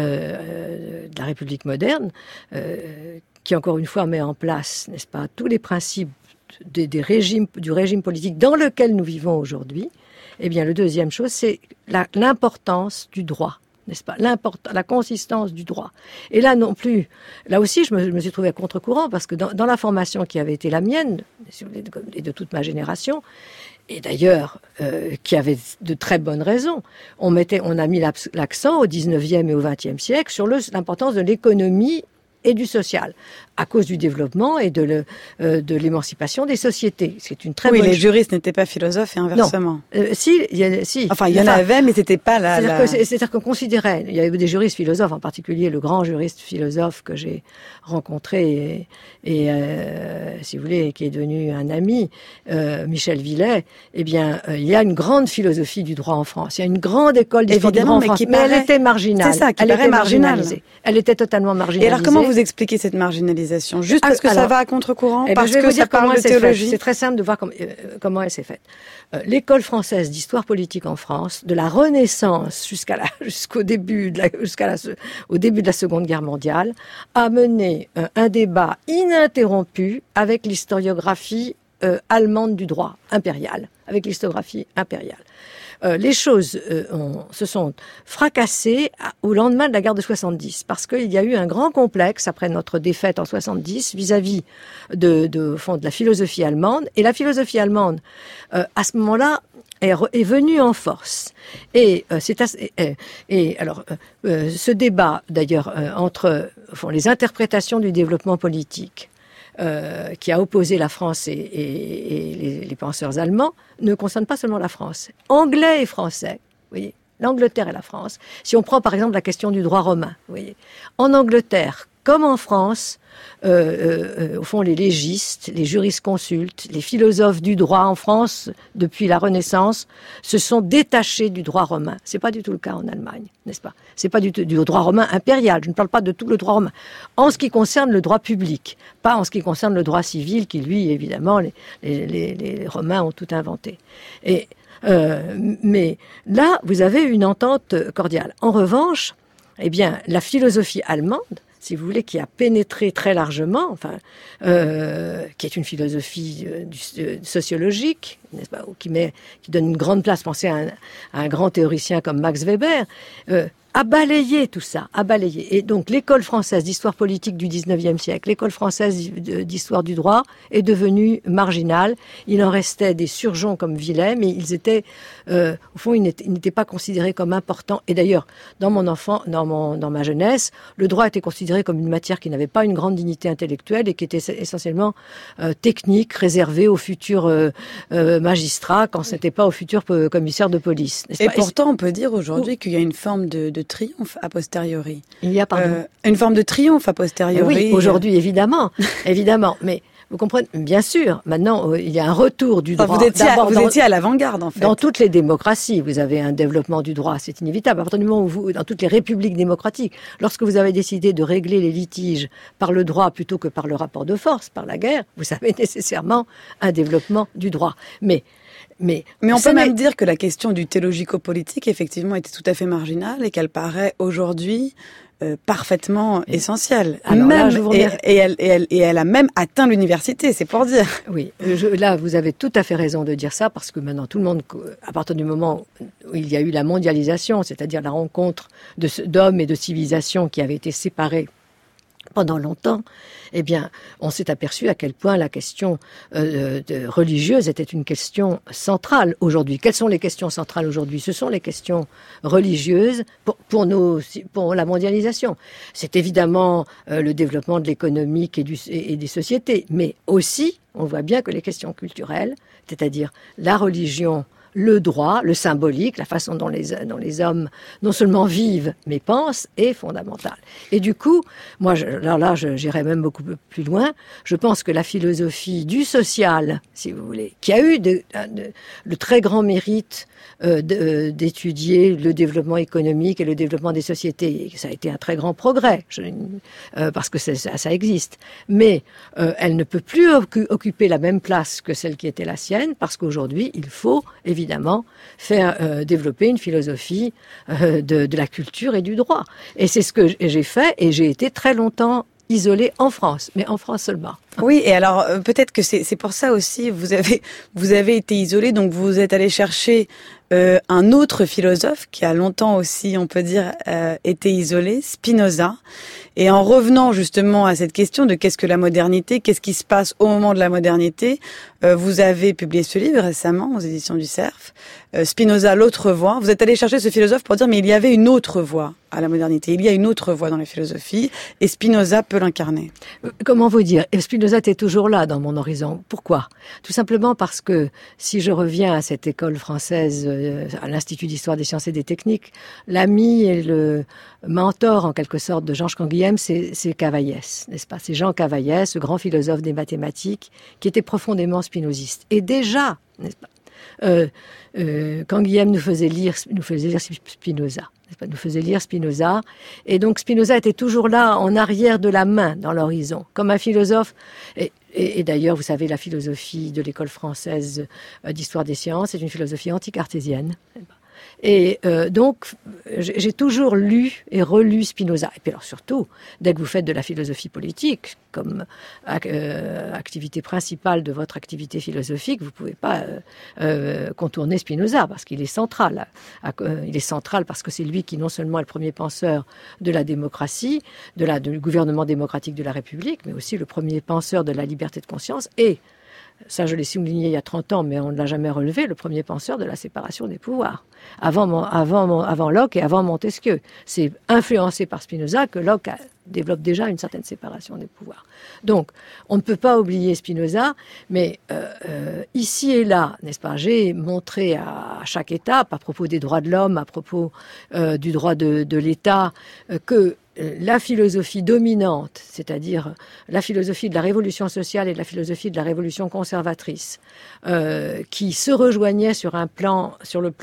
de la République moderne, qui encore une fois met en place, n'est-ce pas, tous les principes du régime politique dans lequel nous vivons aujourd'hui. Eh bien, le deuxième chose, c'est l'importance du droit. N'est-ce pas, la consistance du droit. Et là non plus, là aussi je me suis trouvé à contre-courant, parce que dans la formation qui avait été la mienne, et de toute ma génération, et d'ailleurs qui avait de très bonnes raisons, on a mis l'accent au 19e et au 20e siècle sur l'importance de l'économie et du social, à cause du développement et de l'émancipation des sociétés. C'est une très bonne chose. Oui, les juristes n'étaient pas philosophes et inversement. Non. Si. Enfin, il y en avait, mais c'était pas C'est-à-dire qu'on considérait, il y avait des juristes philosophes, en particulier le grand juriste philosophe que j'ai rencontré et si vous voulez, qui est devenu un ami, Michel Villet. Eh bien, il y a une grande philosophie du droit en France. Il y a une grande école d'histoire du droit en France, mais elle était marginale. C'est ça, elle était marginalisée. Elle était totalement marginalisée. Et alors, comment vous expliquez cette marginalisation ? Juste parce que ça va à contre-courant, parce que ça parle de théologie. C'est très simple de voir comment elle s'est faite. L'école française d'histoire politique en France, de la Renaissance jusqu'au début au début de la Seconde Guerre mondiale, a mené un débat ininterrompu avec l'historiographie allemande du droit impérial, avec l'historiographie impériale. Les choses se sont fracassées au lendemain de la guerre de 70, parce qu'il y a eu un grand complexe après notre défaite en 70 vis-à-vis de la philosophie allemande. Et la philosophie allemande, à ce moment-là, est venue en force. Et ce débat, d'ailleurs, entre les interprétations du développement politique, qui a opposé la France et les penseurs allemands, ne concerne pas seulement la France. Anglais et français, vous voyez, l'Angleterre et la France. Si on prend par exemple la question du droit romain, vous voyez, en Angleterre comme en France, au fond, les légistes, les jurisconsultes, les philosophes du droit en France, depuis la Renaissance, se sont détachés du droit romain. C'est pas du tout le cas en Allemagne, n'est-ce pas ? C'est pas du tout du droit romain impérial. Je ne parle pas de tout le droit romain. En ce qui concerne le droit public, pas en ce qui concerne le droit civil, qui lui, évidemment, les Romains ont tout inventé. Mais là, vous avez une entente cordiale. En revanche, eh bien, la philosophie allemande, si vous voulez, qui a pénétré très largement, qui est une philosophie sociologique, n'est-ce pas, qui donne une grande place. Pensez à un grand théoricien comme Max Weber. a balayé tout ça, a balayé. Et donc l'école française d'histoire politique du 19e siècle, l'école française d'histoire du droit est devenue marginale. Il en restait des surgeons comme Villais, mais ils étaient, au fond, ils n'étaient pas considérés comme importants. Et d'ailleurs, dans ma jeunesse, le droit était considéré comme une matière qui n'avait pas une grande dignité intellectuelle et qui était essentiellement technique, réservée aux futurs magistrats, quand ce n'était pas aux futurs commissaires de police. Et pourtant, on peut dire aujourd'hui qu'il y a une forme de triomphe a posteriori. Il y a, une forme de triomphe a posteriori. Oui, aujourd'hui, évidemment, évidemment. Mais vous comprenez, bien sûr, maintenant, il y a un retour du droit. Vous étiez à l'avant-garde, en fait. Dans toutes les démocraties, vous avez un développement du droit, c'est inévitable. À partir du moment où dans toutes les républiques démocratiques, lorsque vous avez décidé de régler les litiges par le droit plutôt que par le rapport de force, par la guerre, vous avez nécessairement un développement du droit. Mais on peut même dire que la question du théologico-politique, effectivement, était tout à fait marginale et qu'elle paraît aujourd'hui parfaitement essentielle. Alors même, là, elle a même atteint l'université, c'est pour dire. Oui, là, vous avez tout à fait raison de dire ça, parce que maintenant, tout le monde, à partir du moment où il y a eu la mondialisation, c'est-à-dire la rencontre d'hommes et de civilisations qui avaient été séparés pendant longtemps, eh bien, on s'est aperçu à quel point la question religieuse était une question centrale aujourd'hui. Quelles sont les questions centrales aujourd'hui? Ce sont les questions religieuses pour la mondialisation. C'est évidemment le développement de l'économique et des sociétés, mais aussi, on voit bien que les questions culturelles, c'est-à-dire la religion, le droit, le symbolique, la façon dont les hommes non seulement vivent, mais pensent, est fondamentale. Et du coup, moi, j'irais même beaucoup plus loin. Je pense que la philosophie du social, si vous voulez, qui a eu le très grand mérite d'étudier le développement économique et le développement des sociétés, ça a été un très grand progrès, parce que ça existe. Mais elle ne peut plus occuper la même place que celle qui était la sienne, parce qu'aujourd'hui, il faut évidemment faire développer une philosophie de la culture et du droit. Et c'est ce que j'ai fait, et j'ai été très longtemps isolée en France, mais en France seulement. Oui, et alors peut-être que c'est pour ça aussi, vous avez été isolée, donc vous êtes allé chercher un autre philosophe qui a longtemps aussi, on peut dire, été isolé, Spinoza. Et en revenant justement à cette question de qu'est-ce que la modernité, qu'est-ce qui se passe au moment de la modernité, vous avez publié ce livre récemment aux éditions du Cerf, Spinoza, l'autre voie. Vous êtes allé chercher ce philosophe pour dire mais il y avait une autre voie à la modernité, il y a une autre voie dans la philosophie, et Spinoza peut l'incarner. Comment vous dire? Spinoza est toujours là dans mon horizon. Pourquoi? Tout simplement parce que si je reviens à cette école française, à l'Institut d'histoire des sciences et des techniques, l'ami et le mentor en quelque sorte de Georges Canguilhem, c'est Cavaillès, n'est-ce pas? C'est Jean Cavaillès, ce grand philosophe des mathématiques, qui était profondément spinoziste. Et déjà, n'est-ce pas, Canguilhem nous faisait lire Spinoza. Nous faisait lire Spinoza. Et donc Spinoza était toujours là, en arrière de la main, dans l'horizon, comme un philosophe. Et d'ailleurs, vous savez, la philosophie de l'école française d'histoire des sciences est une philosophie anti-cartésienne. Et donc, j'ai toujours lu et relu Spinoza. Et puis alors surtout, dès que vous faites de la philosophie politique, comme activité principale de votre activité philosophique, vous ne pouvez pas contourner Spinoza, parce qu'il est central. Il est central parce que c'est lui qui non seulement est le premier penseur de la démocratie, du gouvernement démocratique de la République, mais aussi le premier penseur de la liberté de conscience et, ça je l'ai souligné il y a 30 ans, mais on ne l'a jamais relevé, le premier penseur de la séparation des pouvoirs. Avant Locke et avant Montesquieu. C'est influencé par Spinoza que Locke développe déjà une certaine séparation des pouvoirs. Donc, on ne peut pas oublier Spinoza, mais ici et là, n'est-ce pas, j'ai montré à chaque étape, à propos des droits de l'homme, à propos du droit de l'État, que la philosophie dominante, c'est-à-dire la philosophie de la révolution sociale et la philosophie de la révolution conservatrice, qui se rejoignaient sur le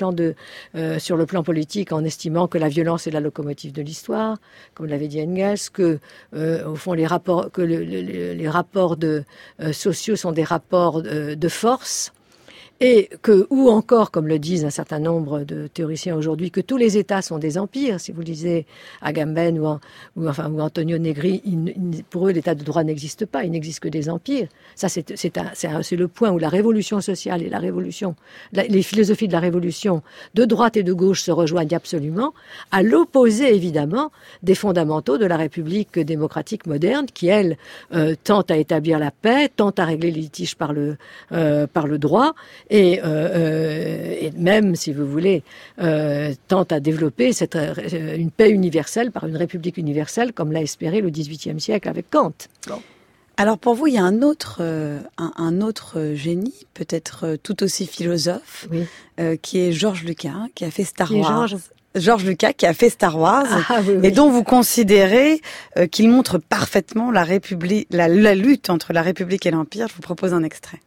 plan politique, en estimant que la violence est la locomotive de l'histoire, comme l'avait dit Engels, que au fond les rapports sociaux sont des rapports de force. ou encore, comme le disent un certain nombre de théoriciens aujourd'hui, que tous les États sont des empires. Si vous lisez Agamben ou Antonio Negri, pour eux, l'État de droit n'existe pas, il n'existe que des empires. Ça, c'est le point où la révolution sociale et les philosophies de la révolution de droite et de gauche se rejoignent absolument, à l'opposé, évidemment, des fondamentaux de la République démocratique moderne, qui, elle, tente à établir la paix, tente à régler les litiges par le droit, et même, si vous voulez, tente à développer une paix universelle par une république universelle, comme l'a espéré le XVIIIe siècle avec Kant. Bon. Alors pour vous, il y a un autre génie, peut-être tout aussi philosophe, oui. Qui est George Lucas, qui a fait Star Wars. George Lucas qui a fait Star Wars, et dont vous considérez qu'il montre parfaitement la lutte entre la République et l'Empire. Je vous propose un extrait.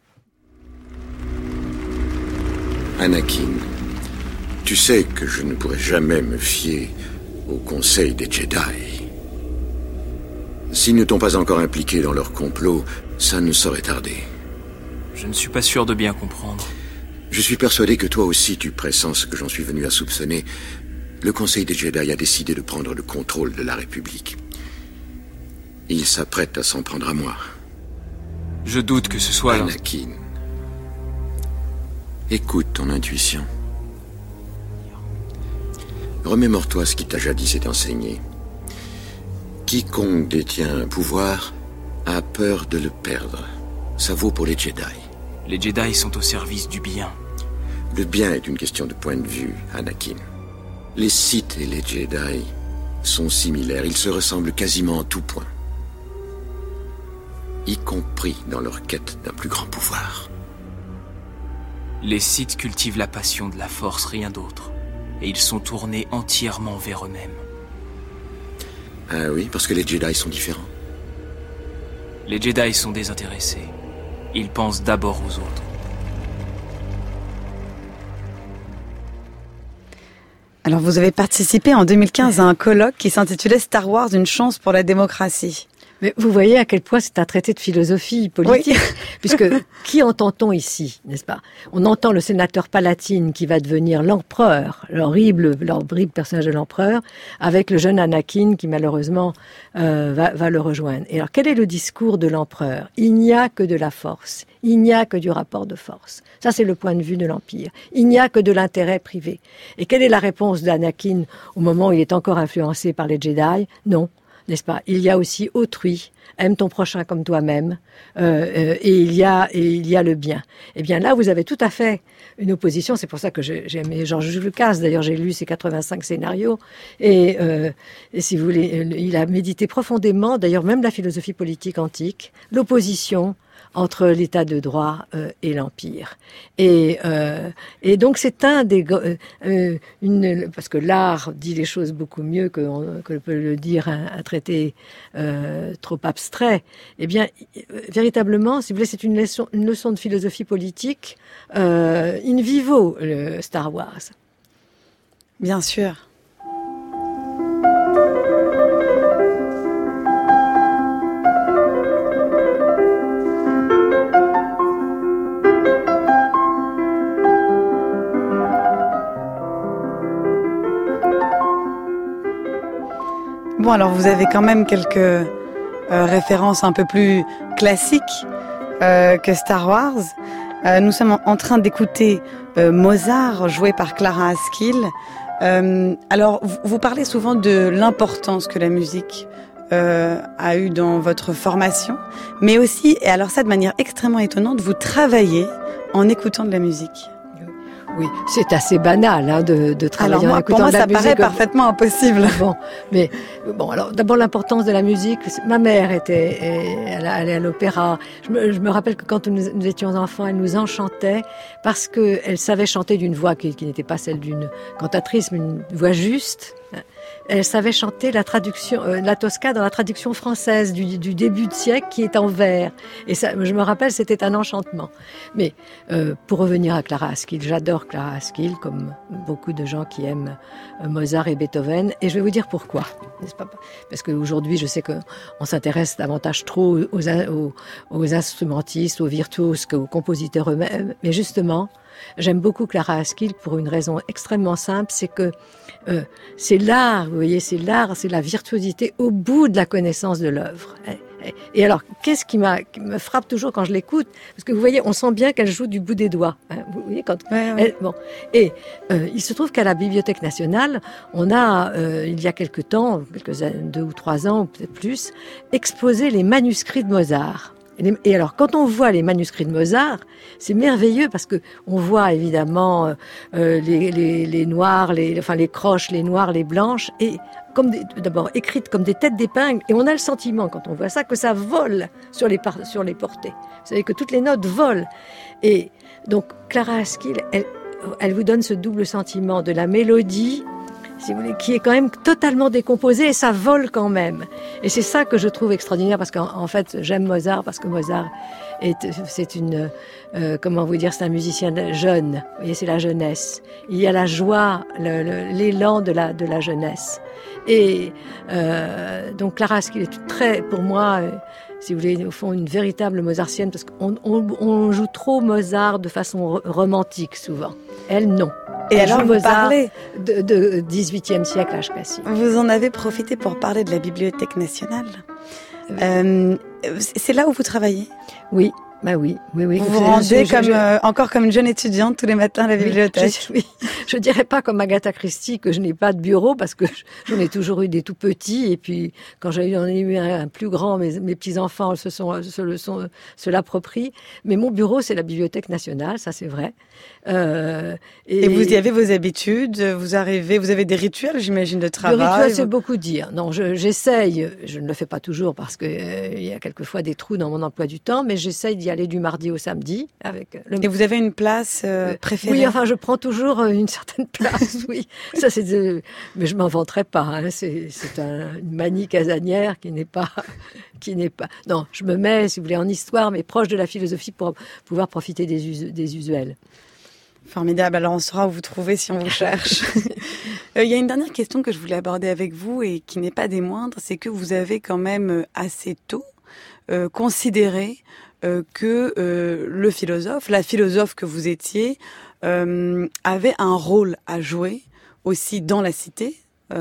Anakin, tu sais que je ne pourrai jamais me fier au conseil des Jedi. S'ils ne t'ont pas encore impliqué dans leur complot, ça ne saurait tarder. Je ne suis pas sûr de bien comprendre. Je suis persuadé que toi aussi tu pressens ce que j'en suis venu à soupçonner. Le conseil des Jedi a décidé de prendre le contrôle de la République. Il s'apprête à s'en prendre à moi. Je doute que ce soit... Anakin, écoute ton intuition. Remémore-toi ce qui t'a jadis été enseigné. Quiconque détient un pouvoir a peur de le perdre. Ça vaut pour les Jedi. Les Jedi sont au service du bien. Le bien est une question de point de vue, Anakin. Les Sith et les Jedi sont similaires. Ils se ressemblent quasiment en tout point. Y compris dans leur quête d'un plus grand pouvoir. Les Sith cultivent la passion de la force, rien d'autre. Et ils sont tournés entièrement vers eux-mêmes. Ah oui, parce que les Jedi sont différents. Les Jedi sont désintéressés. Ils pensent d'abord aux autres. Alors vous avez participé en 2015 à un colloque qui s'intitulait Star Wars, une chance pour la démocratie. Mais vous voyez à quel point c'est un traité de philosophie politique, oui. Puisque qui entend-on ici, n'est-ce pas? On entend le sénateur Palatine qui va devenir l'empereur, l'horrible personnage de l'empereur, avec le jeune Anakin qui malheureusement va le rejoindre. Et alors quel est le discours de l'empereur? Il n'y a que de la force, il n'y a que du rapport de force. Ça c'est le point de vue de l'Empire. Il n'y a que de l'intérêt privé. Et quelle est la réponse d'Anakin au moment où il est encore influencé par les Jedi? Non. N'est-ce pas? Il y a aussi autrui, aime ton prochain comme toi-même, et il y a le bien. Eh bien là, vous avez tout à fait une opposition. C'est pour ça que j'ai aimé George Lucas. D'ailleurs, j'ai lu ses 85 scénarios, et si vous voulez, il a médité profondément. D'ailleurs, même la philosophie politique antique, l'opposition entre l'état de droit et l'empire. Et donc c'est parce que l'art dit les choses beaucoup mieux que peut le dire un traité trop abstrait. Eh bien, véritablement, si vous voulez, c'est une leçon de philosophie politique in vivo, le Star Wars. Bien sûr. Bon, alors vous avez quand même quelques références un peu plus classiques que Star Wars. Nous sommes en train d'écouter Mozart, joué par Clara Askill. Alors, vous parlez souvent de l'importance que la musique a eue dans votre formation, mais aussi, et alors ça de manière extrêmement étonnante, vous travaillez en écoutant de la musique. Oui, c'est assez banal de travailler en écoutant de la musique. Pour moi, ça paraît parfaitement impossible. Alors d'abord l'importance de la musique. Ma mère elle allait à l'opéra. Je me rappelle que quand nous étions enfants, elle nous enchantait parce que elle savait chanter d'une voix qui n'était pas celle d'une cantatrice, mais une voix juste. elle savait chanter la traduction, la Tosca dans la traduction française du début de siècle qui est en vers. Et ça, je me rappelle, c'était un enchantement. Mais pour revenir à Clara Askill, j'adore Clara Askill, comme beaucoup de gens qui aiment Mozart et Beethoven. Et je vais vous dire pourquoi. N'est-ce pas ? Parce qu'aujourd'hui, je sais qu'on s'intéresse davantage trop aux instrumentistes, aux virtuoses qu'aux compositeurs eux-mêmes. Mais justement, j'aime beaucoup Clara Askill pour une raison extrêmement simple, c'est que c'est l'art, vous voyez, c'est l'art, c'est la virtuosité au bout de la connaissance de l'œuvre. Et alors, qu'est-ce qui me frappe toujours quand je l'écoute ? Parce que vous voyez, on sent bien qu'elle joue du bout des doigts. Hein, vous voyez, quand elle, bon. Et il se trouve qu'à la Bibliothèque nationale, on a, il y a quelque temps, 2 ou 3 ans, ou peut-être plus, exposé les manuscrits de Mozart. Et alors, quand on voit les manuscrits de Mozart, c'est merveilleux parce que on voit évidemment les noirs, les croches, les noires, les blanches, et d'abord écrites comme des têtes d'épingle. Et on a le sentiment, quand on voit ça, que ça vole sur les portées. Vous savez que toutes les notes volent. Et donc, Clara Askill, elle vous donne ce double sentiment de la mélodie, si vous voulez, qui est quand même totalement décomposé, et ça vole quand même. Et c'est ça que je trouve extraordinaire, parce qu'en fait, j'aime Mozart, parce que Mozart c'est comment vous dire, c'est un musicien jeune. Vous voyez, c'est la jeunesse. Il y a la joie, l'élan de la jeunesse. Et donc Clara Askill est très, pour moi, si vous voulez, au fond, une véritable mozartienne, parce qu'on joue trop Mozart de façon romantique, souvent. Elle, non. Et alors, vous parlez de 18e siècle à Cassis. Vous en avez profité pour parler de la Bibliothèque nationale. C'est là où vous travaillez ? Oui. Bah oui. Vous vous rendez encore comme une jeune étudiante tous les matins à la bibliothèque. Oui, je dirais pas comme Agatha Christie que je n'ai pas de bureau parce que j'en ai toujours eu des tout petits, et puis quand j'en ai eu un plus grand, mes petits-enfants se l'approprient. Mais mon bureau, c'est la Bibliothèque nationale, ça c'est vrai. Et vous y avez vos habitudes, vous avez des rituels, j'imagine, de travail. Le rituel, c'est beaucoup dire. Non, j'essaye, je ne le fais pas toujours parce que il y a quelquefois des trous dans mon emploi du temps, mais j'essaye d'y aller du mardi au samedi. Et vous avez une place préférée ? Oui, enfin, je prends toujours une certaine place, oui. Ça, mais je m'en vanterai pas, hein. C'est une manie casanière qui n'est pas... Non, je me mets, si vous voulez, en histoire, mais proche de la philosophie pour pouvoir profiter des usuels. Formidable. Alors, on saura où vous trouver si on vous cherche. Il y a une dernière question que je voulais aborder avec vous et qui n'est pas des moindres, c'est que vous avez quand même assez tôt considéré que la philosophe que vous étiez, avait un rôle à jouer aussi dans la cité,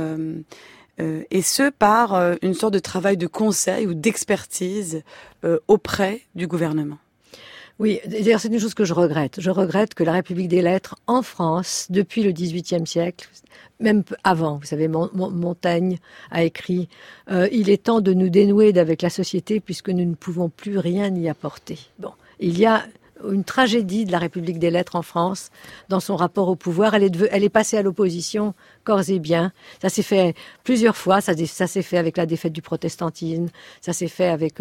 et ce par une sorte de travail de conseil ou d'expertise auprès du gouvernement. Oui, d'ailleurs c'est une chose que je regrette. Je regrette que la République des Lettres en France, depuis le XVIIIe siècle, même avant, vous savez, Montaigne a écrit « Il est temps de nous dénouer avec la société puisque nous ne pouvons plus rien y apporter ». Bon, il y a une tragédie de la République des Lettres en France dans son rapport au pouvoir. Elle est passée à l'opposition corps et biens. Ça s'est fait plusieurs fois. Ça s'est fait avec la défaite du protestantisme. Ça s'est fait avec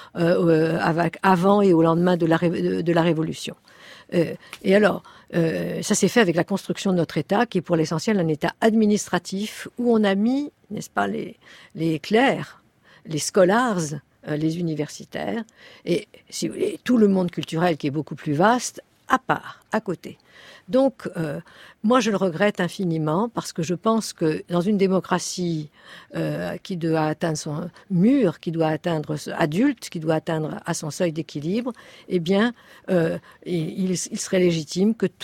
avant et au lendemain de la Révolution. Et alors, ça s'est fait avec la construction de notre État, qui est pour l'essentiel un État administratif où on a mis, n'est-ce pas, les clercs, les scholars, les universitaires, et si vous voulez, tout le monde culturel qui est beaucoup plus vaste, à part, à côté. Donc, moi, je le regrette infiniment parce que je pense que dans une démocratie qui doit atteindre son mur, qui doit atteindre adulte, qui doit atteindre à son seuil d'équilibre, eh bien, il serait légitime que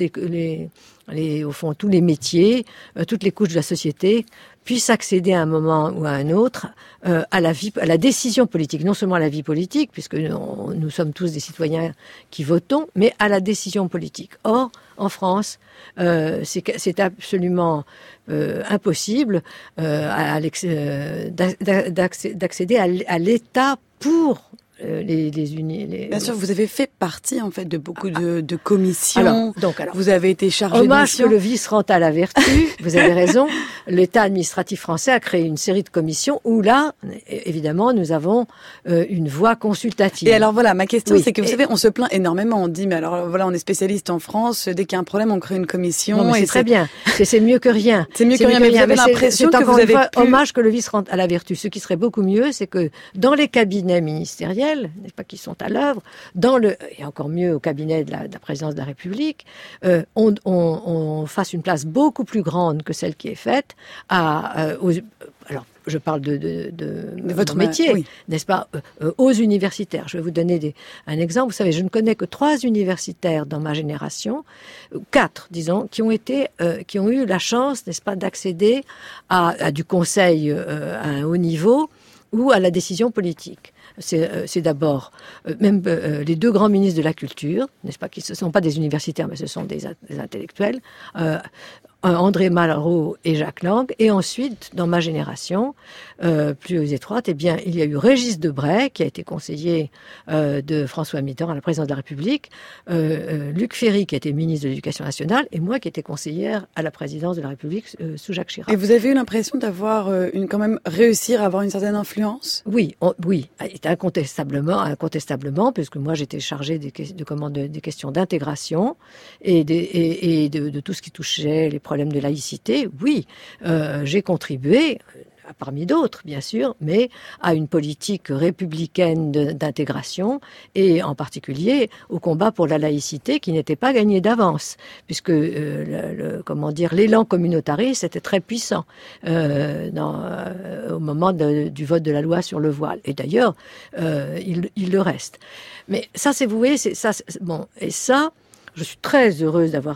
au fond, tous les métiers, toutes les couches de la société puissent accéder à un moment ou à un autre à la décision politique, non seulement à la vie politique, puisque nous sommes tous des citoyens qui votons, mais à la décision politique. Or, en France, c'est absolument impossible d'accéder à l'État pour Bien sûr, vous avez fait partie en fait de beaucoup de commissions. Alors, vous avez été chargé de hommage mission. que le vice rend à la vertu. Vous avez raison. L'État administratif français a créé une série de commissions où là, évidemment, nous avons une voix consultative. Et alors voilà, ma question, c'est que vous savez, on se plaint énormément. On dit, mais alors voilà, on est spécialiste en France. Dès qu'il y a un problème, on crée une commission. Non, mais c'est très bien. C'est mieux que rien. C'est mieux que rien. Mais vous avez l'impression que vous avez hommage que le vice rend à la vertu. Ce qui serait beaucoup mieux, c'est que dans les cabinets ministériels, n'est-ce pas, qui sont à l'œuvre, et encore mieux au cabinet de la présidence de la République, on fasse une place beaucoup plus grande que celle qui est faite alors, je parle de votre métier, n'est-ce pas, aux universitaires. Je vais vous donner un exemple. Vous savez, je ne connais que 3 universitaires dans ma génération, 4, disons, qui ont eu la chance, n'est-ce pas, d'accéder à du conseil à un haut niveau ou à la décision politique. C'est d'abord même les 2 grands ministres de la culture, n'est-ce pas, qui ne sont pas des universitaires, mais ce sont des intellectuels, André Malraux et Jacques Lang. Et ensuite, dans ma génération, plus étroite, il y a eu Régis Debray, qui a été conseiller de François Mitterrand à la présidence de la République, Luc Ferry, qui a été ministre de l'Éducation nationale, et moi, qui étais conseillère à la présidence de la République sous Jacques Chirac. Et vous avez eu l'impression d'avoir quand même réussir à avoir une certaine influence ? Oui, incontestablement, puisque moi, j'étais chargée des questions d'intégration et de tout ce qui touchait les problèmes de laïcité. Oui, j'ai contribué, parmi d'autres bien sûr, mais à une politique républicaine d'intégration et en particulier au combat pour la laïcité qui n'était pas gagné d'avance, puisque l'élan communautariste était très puissant au moment du vote de la loi sur le voile. Et d'ailleurs, il le reste. Mais ça, vous voyez, bon. Et ça, je suis très heureuse d'avoir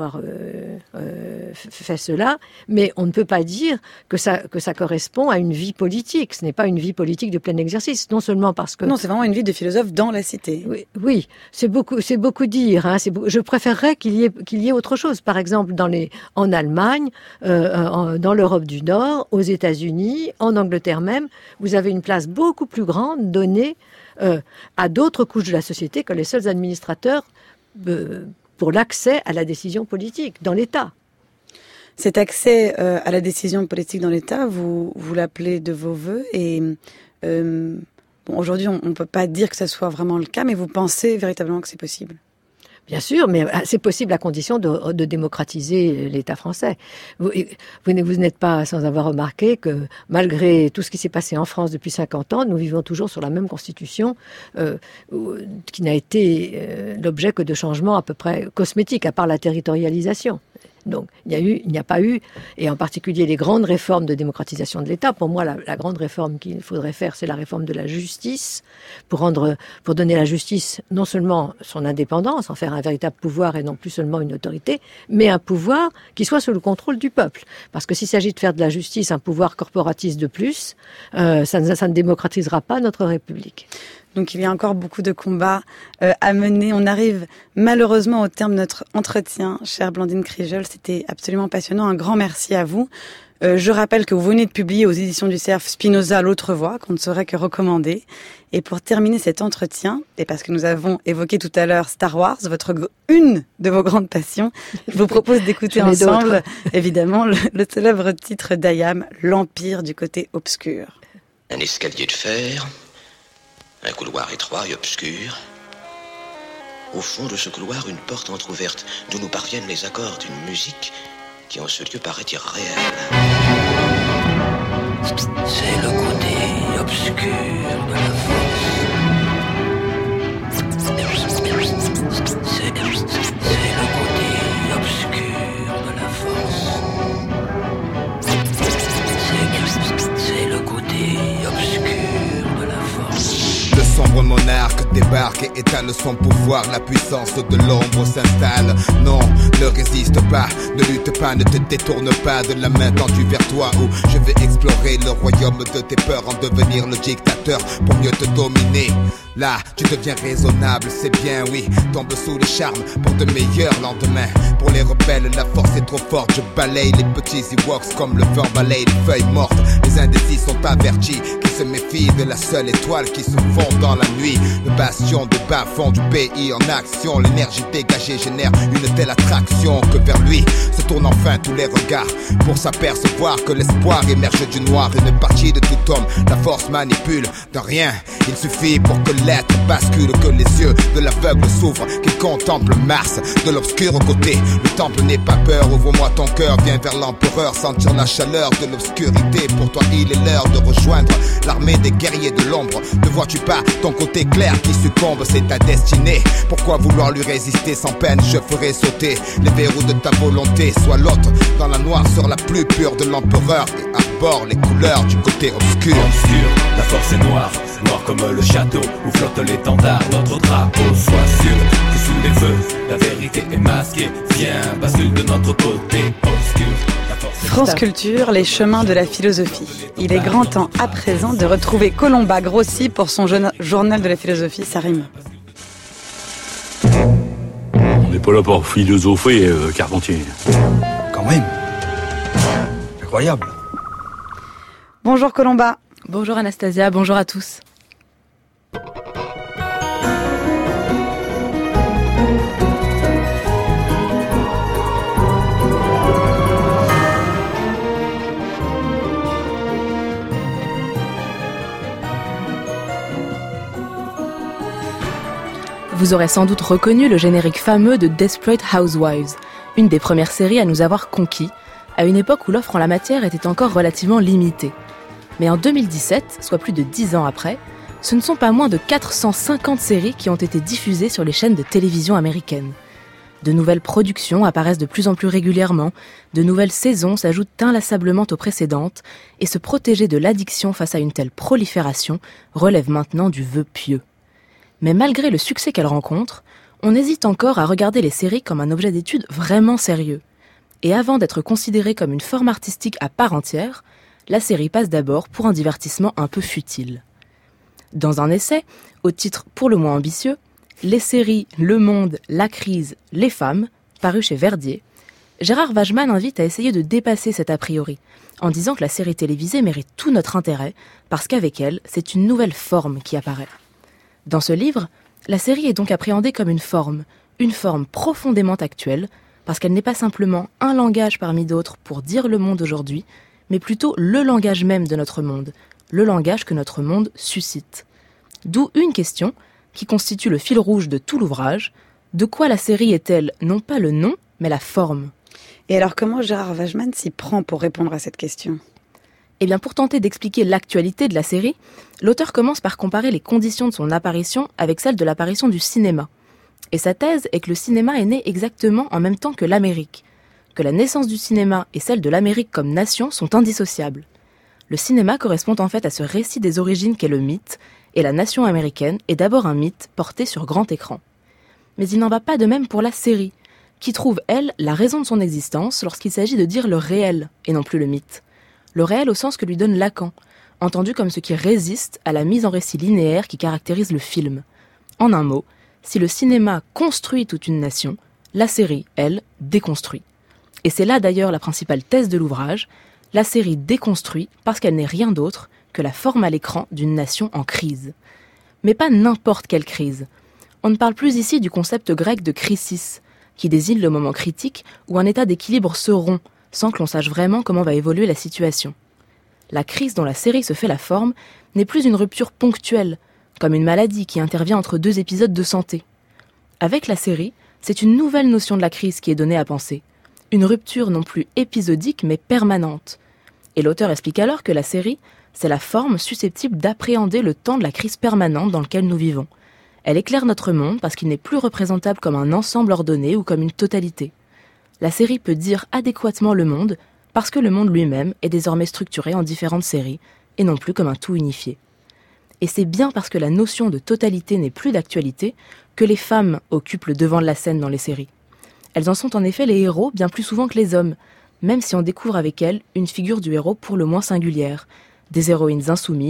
fait cela, mais on ne peut pas dire que ça correspond à une vie politique. Ce n'est pas une vie politique de plein exercice, non seulement parce que... Non, c'est vraiment une vie de philosophe dans la cité. Oui, c'est beaucoup dire. Hein, je préférerais qu'il y ait autre chose. Par exemple, en Allemagne, dans l'Europe du Nord, aux États-Unis, en Angleterre même, vous avez une place beaucoup plus grande donnée à d'autres couches de la société que les seuls administrateurs pour l'accès à la décision politique dans l'État. Cet accès à la décision politique dans l'État, vous l'appelez de vos voeux et aujourd'hui on ne peut pas dire que ce soit vraiment le cas, mais vous pensez véritablement que c'est possible ? Bien sûr, mais c'est possible à condition de démocratiser l'État français. Vous n'êtes pas sans avoir remarqué que malgré tout ce qui s'est passé en France depuis 50 ans, nous vivons toujours sur la même constitution qui n'a été l'objet que de changements à peu près cosmétiques, à part la territorialisation. Donc, il n'y a pas eu, et en particulier les grandes réformes de démocratisation de l'État. Pour moi, la grande réforme qu'il faudrait faire, c'est la réforme de la justice, pour donner à la justice non seulement son indépendance, en faire un véritable pouvoir et non plus seulement une autorité, mais un pouvoir qui soit sous le contrôle du peuple. Parce que s'il s'agit de faire de la justice un pouvoir corporatiste de plus, ça ne démocratisera pas notre République. Donc il y a encore beaucoup de combats à mener. On arrive malheureusement au terme de notre entretien. Chère Blandine Kriegel, c'était absolument passionnant. Un grand merci à vous. Je rappelle que vous venez de publier aux éditions du Cerf Spinoza, l'autre voie, qu'on ne saurait que recommander. Et pour terminer cet entretien, et parce que nous avons évoqué tout à l'heure Star Wars, une de vos grandes passions, je vous propose d'écouter ensemble, évidemment, le célèbre titre d'Ayam, L'Empire du côté obscur. Un escalier de fer... Un couloir étroit et obscur. Au fond de ce couloir, une porte entr'ouverte, d'où nous parviennent les accords d'une musique qui en ce lieu paraît irréelle. C'est le côté obscur de la force. C'est le côté obscur de la force. C'est le côté obscur de la force. Le sombre monarque débarque et étale son pouvoir. La puissance de l'ombre s'installe. Non, ne résiste pas, ne lutte pas, ne te détourne pas de la main tendue vers toi, où je vais explorer le royaume de tes peurs, en devenir le dictateur hauteur pour mieux te dominer. Là, tu deviens raisonnable, c'est bien, oui. Tombe sous le charme pour de meilleurs lendemains. Pour les rebelles, la force est trop forte. Je balaye les petits Ewoks comme le vent balaye les feuilles mortes. Les indécis sont avertis, qui se méfient de la seule étoile qui se fond dans la nuit. Le bastion de bas-fond du pays en action. L'énergie dégagée génère une telle attraction que vers lui se tournent enfin tous les regards pour s'apercevoir que l'espoir émerge du noir. Une partie de tout homme, la force manipule de rien. Il suffit pour que l'être bascule, que les yeux de l'aveugle s'ouvrent, qu'il contemple Mars de l'obscur côté. Le temple n'est pas peur, ouvre-moi ton cœur, viens vers l'empereur, sentir la chaleur de l'obscurité. Pour toi il est l'heure de rejoindre l'armée des guerriers de l'ombre. Ne vois-tu pas ton côté clair qui succombe, c'est ta destinée. Pourquoi vouloir lui résister sans peine? Je ferai sauter les verrous de ta volonté. Sois l'autre dans la noirceur la plus pure de l'empereur et arbore les couleurs du côté obscur. Obscur, la force est noire, noire comme le château où flotte l'étendard, notre drapeau. Sois sûr que sous les feux, la vérité est masquée. Viens, bascule de notre côté obscur. France Culture, les chemins de la philosophie. Il est grand temps à présent de retrouver Colomba Grossi pour son journal de la philosophie, ça rime. On n'est pas là pour philosopher, Carpentier. Quand même. Incroyable. Bonjour Colomba. Bonjour Anastasia, bonjour à tous. Vous aurez sans doute reconnu le générique fameux de Desperate Housewives, une des premières séries à nous avoir conquis, à une époque où l'offre en la matière était encore relativement limitée. Mais en 2017, soit plus de 10 ans après, ce ne sont pas moins de 450 séries qui ont été diffusées sur les chaînes de télévision américaines. De nouvelles productions apparaissent de plus en plus régulièrement, de nouvelles saisons s'ajoutent inlassablement aux précédentes, et se protéger de l'addiction face à une telle prolifération relève maintenant du vœu pieux. Mais malgré le succès qu'elles rencontrent, on hésite encore à regarder les séries comme un objet d'étude vraiment sérieux. Et avant d'être considérée comme une forme artistique à part entière, la série passe d'abord pour un divertissement un peu futile. Dans un essai, au titre pour le moins ambitieux, Les séries, le monde, la crise, les femmes, paru chez Verdier, Gérard Wageman invite à essayer de dépasser cet a priori, en disant que la série télévisée mérite tout notre intérêt, parce qu'avec elle, c'est une nouvelle forme qui apparaît. Dans ce livre, la série est donc appréhendée comme une forme profondément actuelle, parce qu'elle n'est pas simplement un langage parmi d'autres pour dire le monde aujourd'hui, mais plutôt le langage même de notre monde, le langage que notre monde suscite. D'où une question, qui constitue le fil rouge de tout l'ouvrage: de quoi la série est-elle non pas le nom, mais la forme? Et alors comment Gérard Wageman s'y prend pour répondre à cette question? Eh bien, pour tenter d'expliquer l'actualité de la série, l'auteur commence par comparer les conditions de son apparition avec celles de l'apparition du cinéma. Et sa thèse est que le cinéma est né exactement en même temps que l'Amérique, que la naissance du cinéma et celle de l'Amérique comme nation sont indissociables. Le cinéma correspond en fait à ce récit des origines qu'est le mythe, et la nation américaine est d'abord un mythe porté sur grand écran. Mais il n'en va pas de même pour la série, qui trouve, elle, la raison de son existence lorsqu'il s'agit de dire le réel, et non plus le mythe. Le réel au sens que lui donne Lacan, entendu comme ce qui résiste à la mise en récit linéaire qui caractérise le film. En un mot, si le cinéma construit toute une nation, la série, elle, déconstruit. Et c'est là d'ailleurs la principale thèse de l'ouvrage: la série déconstruit parce qu'elle n'est rien d'autre que la forme à l'écran d'une nation en crise. Mais pas n'importe quelle crise. On ne parle plus ici du concept grec de crisis, qui désigne le moment critique où un état d'équilibre se rompt, sans que l'on sache vraiment comment va évoluer la situation. La crise dont la série se fait la forme n'est plus une rupture ponctuelle, comme une maladie qui intervient entre deux épisodes de santé. Avec la série, c'est une nouvelle notion de la crise qui est donnée à penser, une rupture non plus épisodique mais permanente. Et l'auteur explique alors que la série, c'est la forme susceptible d'appréhender le temps de la crise permanente dans lequel nous vivons. Elle éclaire notre monde parce qu'il n'est plus représentable comme un ensemble ordonné ou comme une totalité. La série peut dire adéquatement le monde parce que le monde lui-même est désormais structuré en différentes séries et non plus comme un tout unifié. Et c'est bien parce que la notion de totalité n'est plus d'actualité que les femmes occupent le devant de la scène dans les séries. Elles en sont en effet les héros bien plus souvent que les hommes, même si on découvre avec elles une figure du héros pour le moins singulière, des héroïnes insoumises,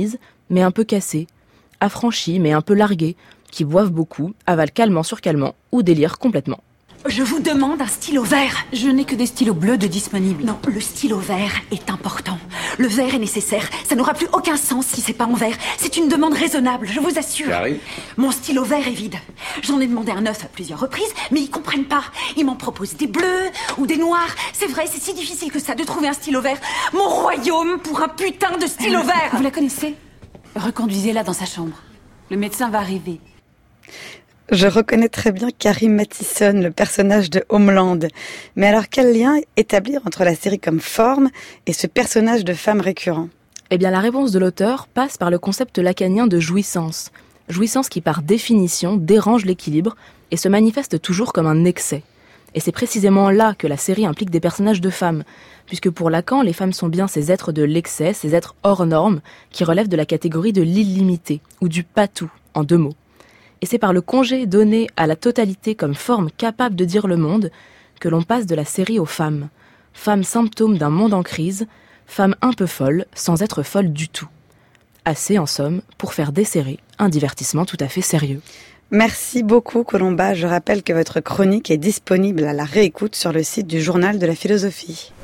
mais un peu cassés, affranchis, mais un peu largués, qui boivent beaucoup, avalent calmement sur calmement ou délirent complètement. Je vous demande un stylo vert. Je n'ai que des stylos bleus de disponibles. Non, le stylo vert est important. Le vert est nécessaire. Ça n'aura plus aucun sens si c'est pas en vert. C'est une demande raisonnable, je vous assure. J'arrive. Mon stylo vert est vide. J'en ai demandé un neuf à plusieurs reprises, mais ils comprennent pas. Ils m'en proposent des bleus ou des noirs. C'est vrai, c'est si difficile que ça de trouver un stylo vert. Mon royaume pour un putain de stylo vert. Vous la connaissez ? Reconduisez-la dans sa chambre. Le médecin va arriver. Je reconnais très bien Carrie Mathison, le personnage de Homeland. Mais alors quel lien établir entre la série comme forme et ce personnage de femme récurrent ? Eh bien la réponse de l'auteur passe par le concept lacanien de jouissance. Jouissance qui par définition dérange l'équilibre et se manifeste toujours comme un excès. Et c'est précisément là que la série implique des personnages de femmes, puisque pour Lacan, les femmes sont bien ces êtres de l'excès, ces êtres hors normes, qui relèvent de la catégorie de l'illimité, ou du patou, en 2 mots. Et c'est par le congé donné à la totalité comme forme capable de dire le monde que l'on passe de la série aux femmes. Femmes symptômes d'un monde en crise, femmes un peu folles sans être folles du tout. Assez, en somme, pour faire des séries un divertissement tout à fait sérieux. Merci beaucoup Colomba. Je rappelle que votre chronique est disponible à la réécoute sur le site du Journal de la Philosophie.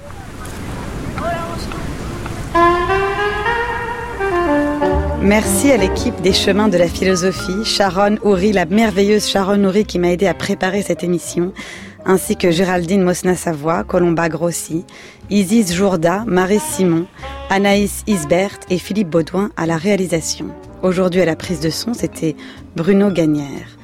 Merci à l'équipe des Chemins de la Philosophie, Sharon Houry, la merveilleuse Sharon Houry qui m'a aidé à préparer cette émission, ainsi que Géraldine Mosna-Savoie, Colomba Grossi, Isis Jourda, Marie Simon, Anaïs Isbert et Philippe Baudouin à la réalisation. Aujourd'hui à la prise de son, c'était Bruno Gagnère.